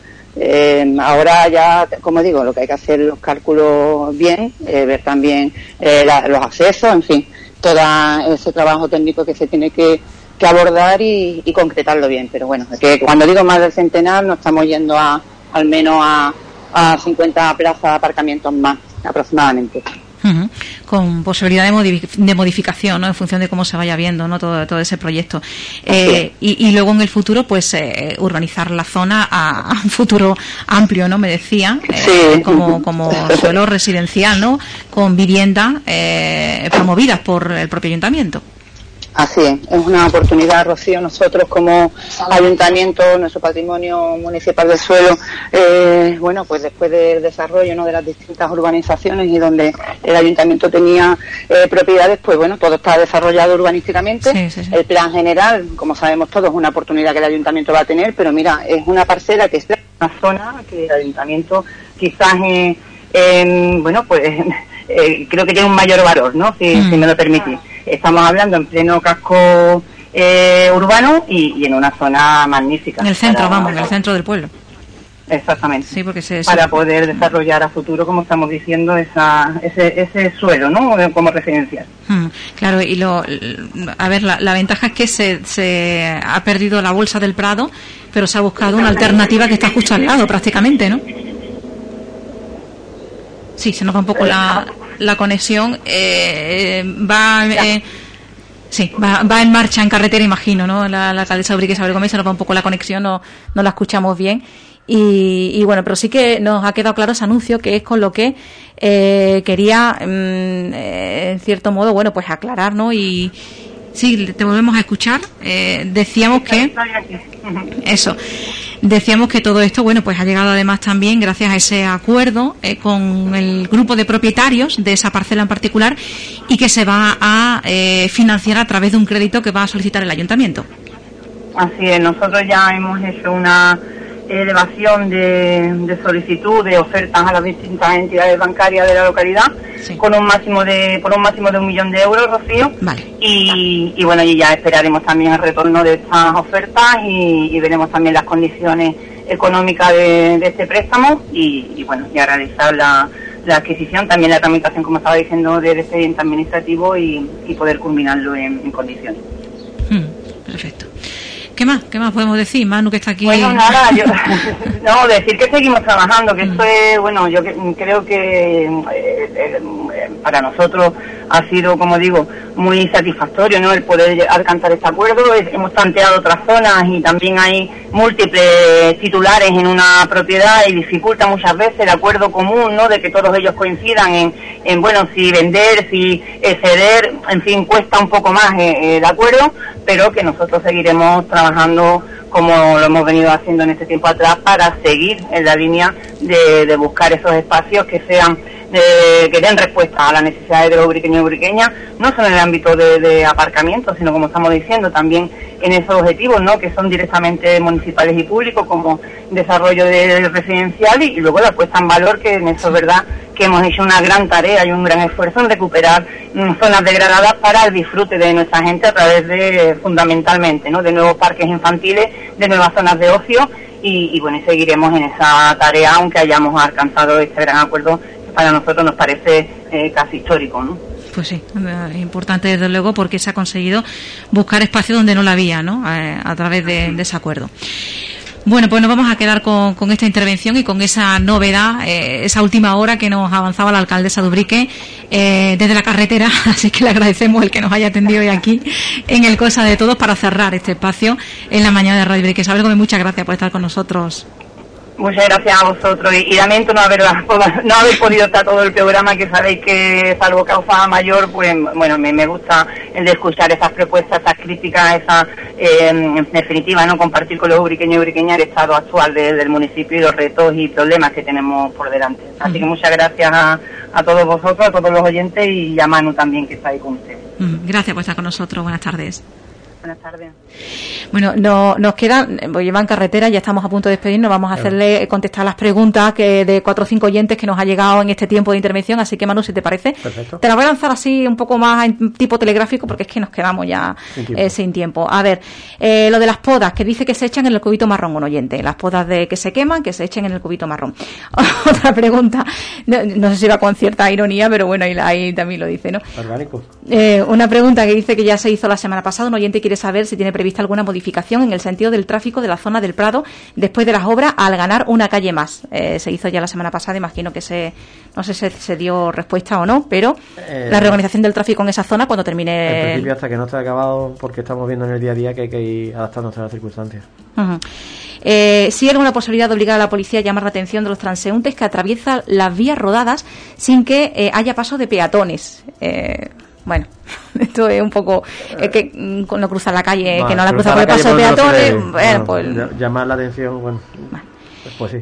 Ahora ya, como digo, lo que hay que hacer los cálculos bien, ver también los accesos, en fin, todo ese trabajo técnico que se tiene que abordar y concretarlo bien. Pero bueno, es que cuando digo más del centenar, nos estamos yendo al menos a 50 plazas de aparcamientos más aproximadamente. Con posibilidad de modificación, ¿no? En función de cómo se vaya viendo, ¿no? todo ese proyecto. Y luego en el futuro, pues urbanizar la zona a un futuro amplio, ¿no? Me decía, como suelo residencial, ¿no? Con viviendas promovidas por el propio ayuntamiento. Así es una oportunidad, Rocío. Nosotros como ayuntamiento, nuestro patrimonio municipal del suelo, bueno, pues después del desarrollo, ¿no?, de las distintas urbanizaciones y donde el ayuntamiento tenía propiedades, pues bueno, todo está desarrollado urbanísticamente. Sí. El plan general, como sabemos todos, es una oportunidad que el ayuntamiento va a tener, pero mira, es una parcela que está en una zona que el ayuntamiento quizás, bueno, pues creo que tiene un mayor valor, ¿no? Si me lo permitís. Estamos hablando en pleno casco urbano y en una zona magnífica. En el centro, en el centro del pueblo. Exactamente. Sí, porque para poder desarrollar a futuro, como estamos diciendo, ese suelo, ¿no?, como residencial. Claro, y a ver, la ventaja es que se ha perdido la bolsa del Prado, pero se ha buscado una alternativa que está justo al lado, prácticamente, ¿no? Sí, se nos va un poco la conexión. Va en marcha en carretera, imagino, ¿no? La alcaldesa Ubrique Saber Gómez, se nos va un poco la conexión, no la escuchamos bien. Y bueno, pero sí que nos ha quedado claro ese anuncio, que es con lo que quería, en cierto modo, bueno, pues aclarar, ¿no? Y sí, te volvemos a escuchar. Decíamos que todo esto, bueno, pues ha llegado además también gracias a ese acuerdo con el grupo de propietarios de esa parcela en particular, y que se va a financiar a través de un crédito que va a solicitar el ayuntamiento. Así es, nosotros ya hemos hecho una elevación de solicitud de ofertas a las distintas entidades bancarias de la localidad, sí, por un máximo de 1 millón de euros, Rocío. Vale. Y bueno, y ya esperaremos también el retorno de estas ofertas y veremos también las condiciones económicas de este préstamo y bueno, ya realizar la adquisición, también la tramitación, como estaba diciendo, del expediente administrativo y poder culminarlo en condiciones. Perfecto. ¿Qué más podemos decir, Manu, que está aquí? Bueno, nada, decir que seguimos trabajando, que esto es, bueno, yo creo que para nosotros ha sido, como digo, muy satisfactorio, ¿no?, el poder alcanzar este acuerdo. Hemos planteado otras zonas y también hay múltiples titulares en una propiedad y dificulta muchas veces el acuerdo común, ¿no?, de que todos ellos coincidan en bueno, si vender, si ceder, en fin, cuesta un poco más el acuerdo, pero que nosotros seguiremos trabajando como lo hemos venido haciendo en este tiempo atrás para seguir en la línea de buscar esos espacios que sean que den respuesta a las necesidades de los ubriqueños y ubriqueñas, no solo en el ámbito de aparcamiento, sino, como estamos diciendo, también en esos objetivos, ¿no?, que son directamente municipales y públicos, como desarrollo de residencial y luego la puesta en valor, que en eso es verdad que hemos hecho una gran tarea y un gran esfuerzo en recuperar zonas degradadas para el disfrute de nuestra gente a través de, fundamentalmente, ¿no?, de nuevos parques infantiles, de nuevas zonas de ocio y bueno, y seguiremos en esa tarea, aunque hayamos alcanzado este gran acuerdo que para nosotros nos parece casi histórico, ¿no? Pues sí, es importante desde luego, porque se ha conseguido buscar espacio donde no la había, ¿no?, a través de ese acuerdo. Bueno, pues nos vamos a quedar con esta intervención y con esa novedad, esa última hora que nos avanzaba la alcaldesa de Ubrique desde la carretera, así que le agradecemos el que nos haya atendido hoy aquí en el Cosa de Todos para cerrar este espacio en la mañana de Radio Ubrique. Isabel Gómez, muchas gracias por estar con nosotros. Muchas gracias a vosotros y lamento no haber podido estar todo el programa, que sabéis que salvo causa mayor, pues bueno, me gusta el de escuchar esas propuestas, esas críticas, en definitiva, no compartir con los ubriqueños y ubriqueñas el estado actual del municipio y los retos y problemas que tenemos por delante. Así que muchas gracias a todos vosotros, a todos los oyentes y a Manu también, que está ahí con ustedes. Gracias por estar con nosotros. Buenas tardes. Buenas tardes. Bueno, nos quedan, pues llevan carretera, ya estamos a punto de despedirnos, vamos a hacerle contestar las preguntas que de 4 o 5 oyentes que nos ha llegado en este tiempo de intervención, así que Manu, si te parece, perfecto, te la voy a lanzar así un poco más en tipo telegráfico porque es que nos quedamos ya sin tiempo. A ver, lo de las podas, que dice que se echan en el cubito marrón, un oyente, las podas de que se queman, que se echen en el cubito marrón. Otra pregunta, no sé si va con cierta ironía, pero bueno, ahí también lo dice, ¿no? Orgánico. Una pregunta que dice que ya se hizo la semana pasada, un oyente quiere saber si tiene prevista alguna modificación en el sentido del tráfico de la zona del Prado después de las obras al ganar una calle más. Se hizo ya la semana pasada, imagino que no sé si se dio respuesta o no, pero la reorganización del tráfico en esa zona cuando termine... En principio hasta que no esté acabado, porque estamos viendo en el día a día que hay que ir adaptándose a las circunstancias. Sí hay alguna posibilidad de obligar a la policía a llamar la atención de los transeúntes que atraviesan las vías rodadas sin que haya paso de peatones. Bueno, esto es un poco que no cruzar la calle, que no la cruza por el paso de peatones. Bueno, pues llamar la atención, pues sí.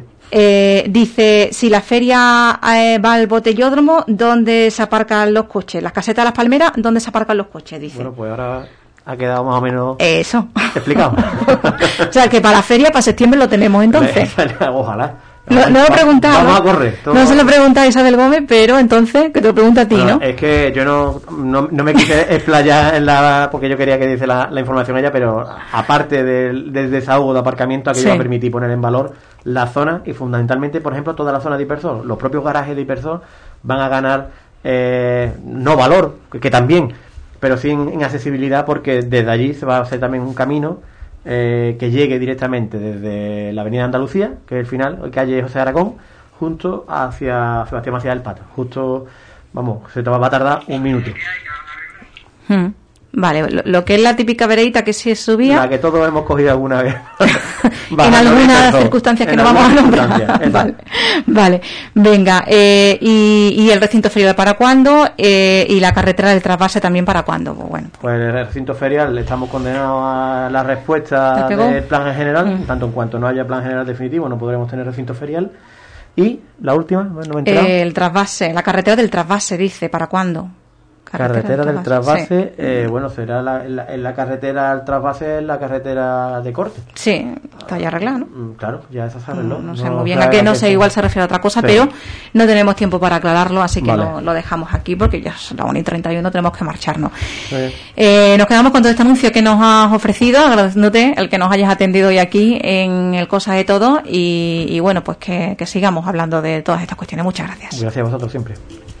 Dice, si la feria va al botellódromo, ¿dónde se aparcan los coches? Las casetas de las palmeras, ¿dónde se aparcan los coches? Dice. Bueno, pues ahora ha quedado más o menos eso explicado. O sea, que para la feria, para septiembre lo tenemos entonces. Ojalá. No lo he preguntado. Vamos a correr. No se lo pregunta a Isabel Gómez, pero entonces, que te lo pregunta a ti, ¿no? Es que yo no me quise explayar porque yo quería que diese la información ella, pero aparte del desahogo de aparcamiento, aquello va a permitir poner en valor la zona y fundamentalmente, por ejemplo, toda la zona de Hipersol. Los propios garajes de Hipersol van a ganar, no valor, que también, pero sí en accesibilidad, porque desde allí se va a hacer también un camino que llegue directamente desde la avenida Andalucía, que es el final, calle José Aragón, junto hacia Sebastián Macías del Pato. Justo, vamos, se te va a tardar un minuto. Vale, lo que es la típica veredita que se subía. La que todos hemos cogido alguna vez. En algunas circunstancias que no vamos a nombrar. Vale, venga. ¿Y el recinto ferial para cuándo? ¿Y la carretera del trasvase también para cuándo? Pues el recinto ferial estamos condenados a la respuesta del plan en general. Tanto en cuanto no haya plan general definitivo, no podremos tener recinto ferial. Y la última, no me he enterado. El trasvase, la carretera del trasvase, dice, ¿para cuándo? Carretera del trasvase, sí. Será la carretera del trasvase, la carretera de corte. Sí, está ya arreglada, ¿no? Claro, ya esa sabes, ¿no? No sé muy bien a qué, no sé, igual se refiere a otra cosa, pero no tenemos tiempo para aclararlo, así que lo dejamos aquí porque ya son las 1:31, tenemos que marcharnos. Nos quedamos con todo este anuncio que nos has ofrecido, agradeciéndote el que nos hayas atendido hoy aquí en el Cosa de Todo y bueno, pues que sigamos hablando de todas estas cuestiones. Muchas gracias. Gracias a vosotros siempre.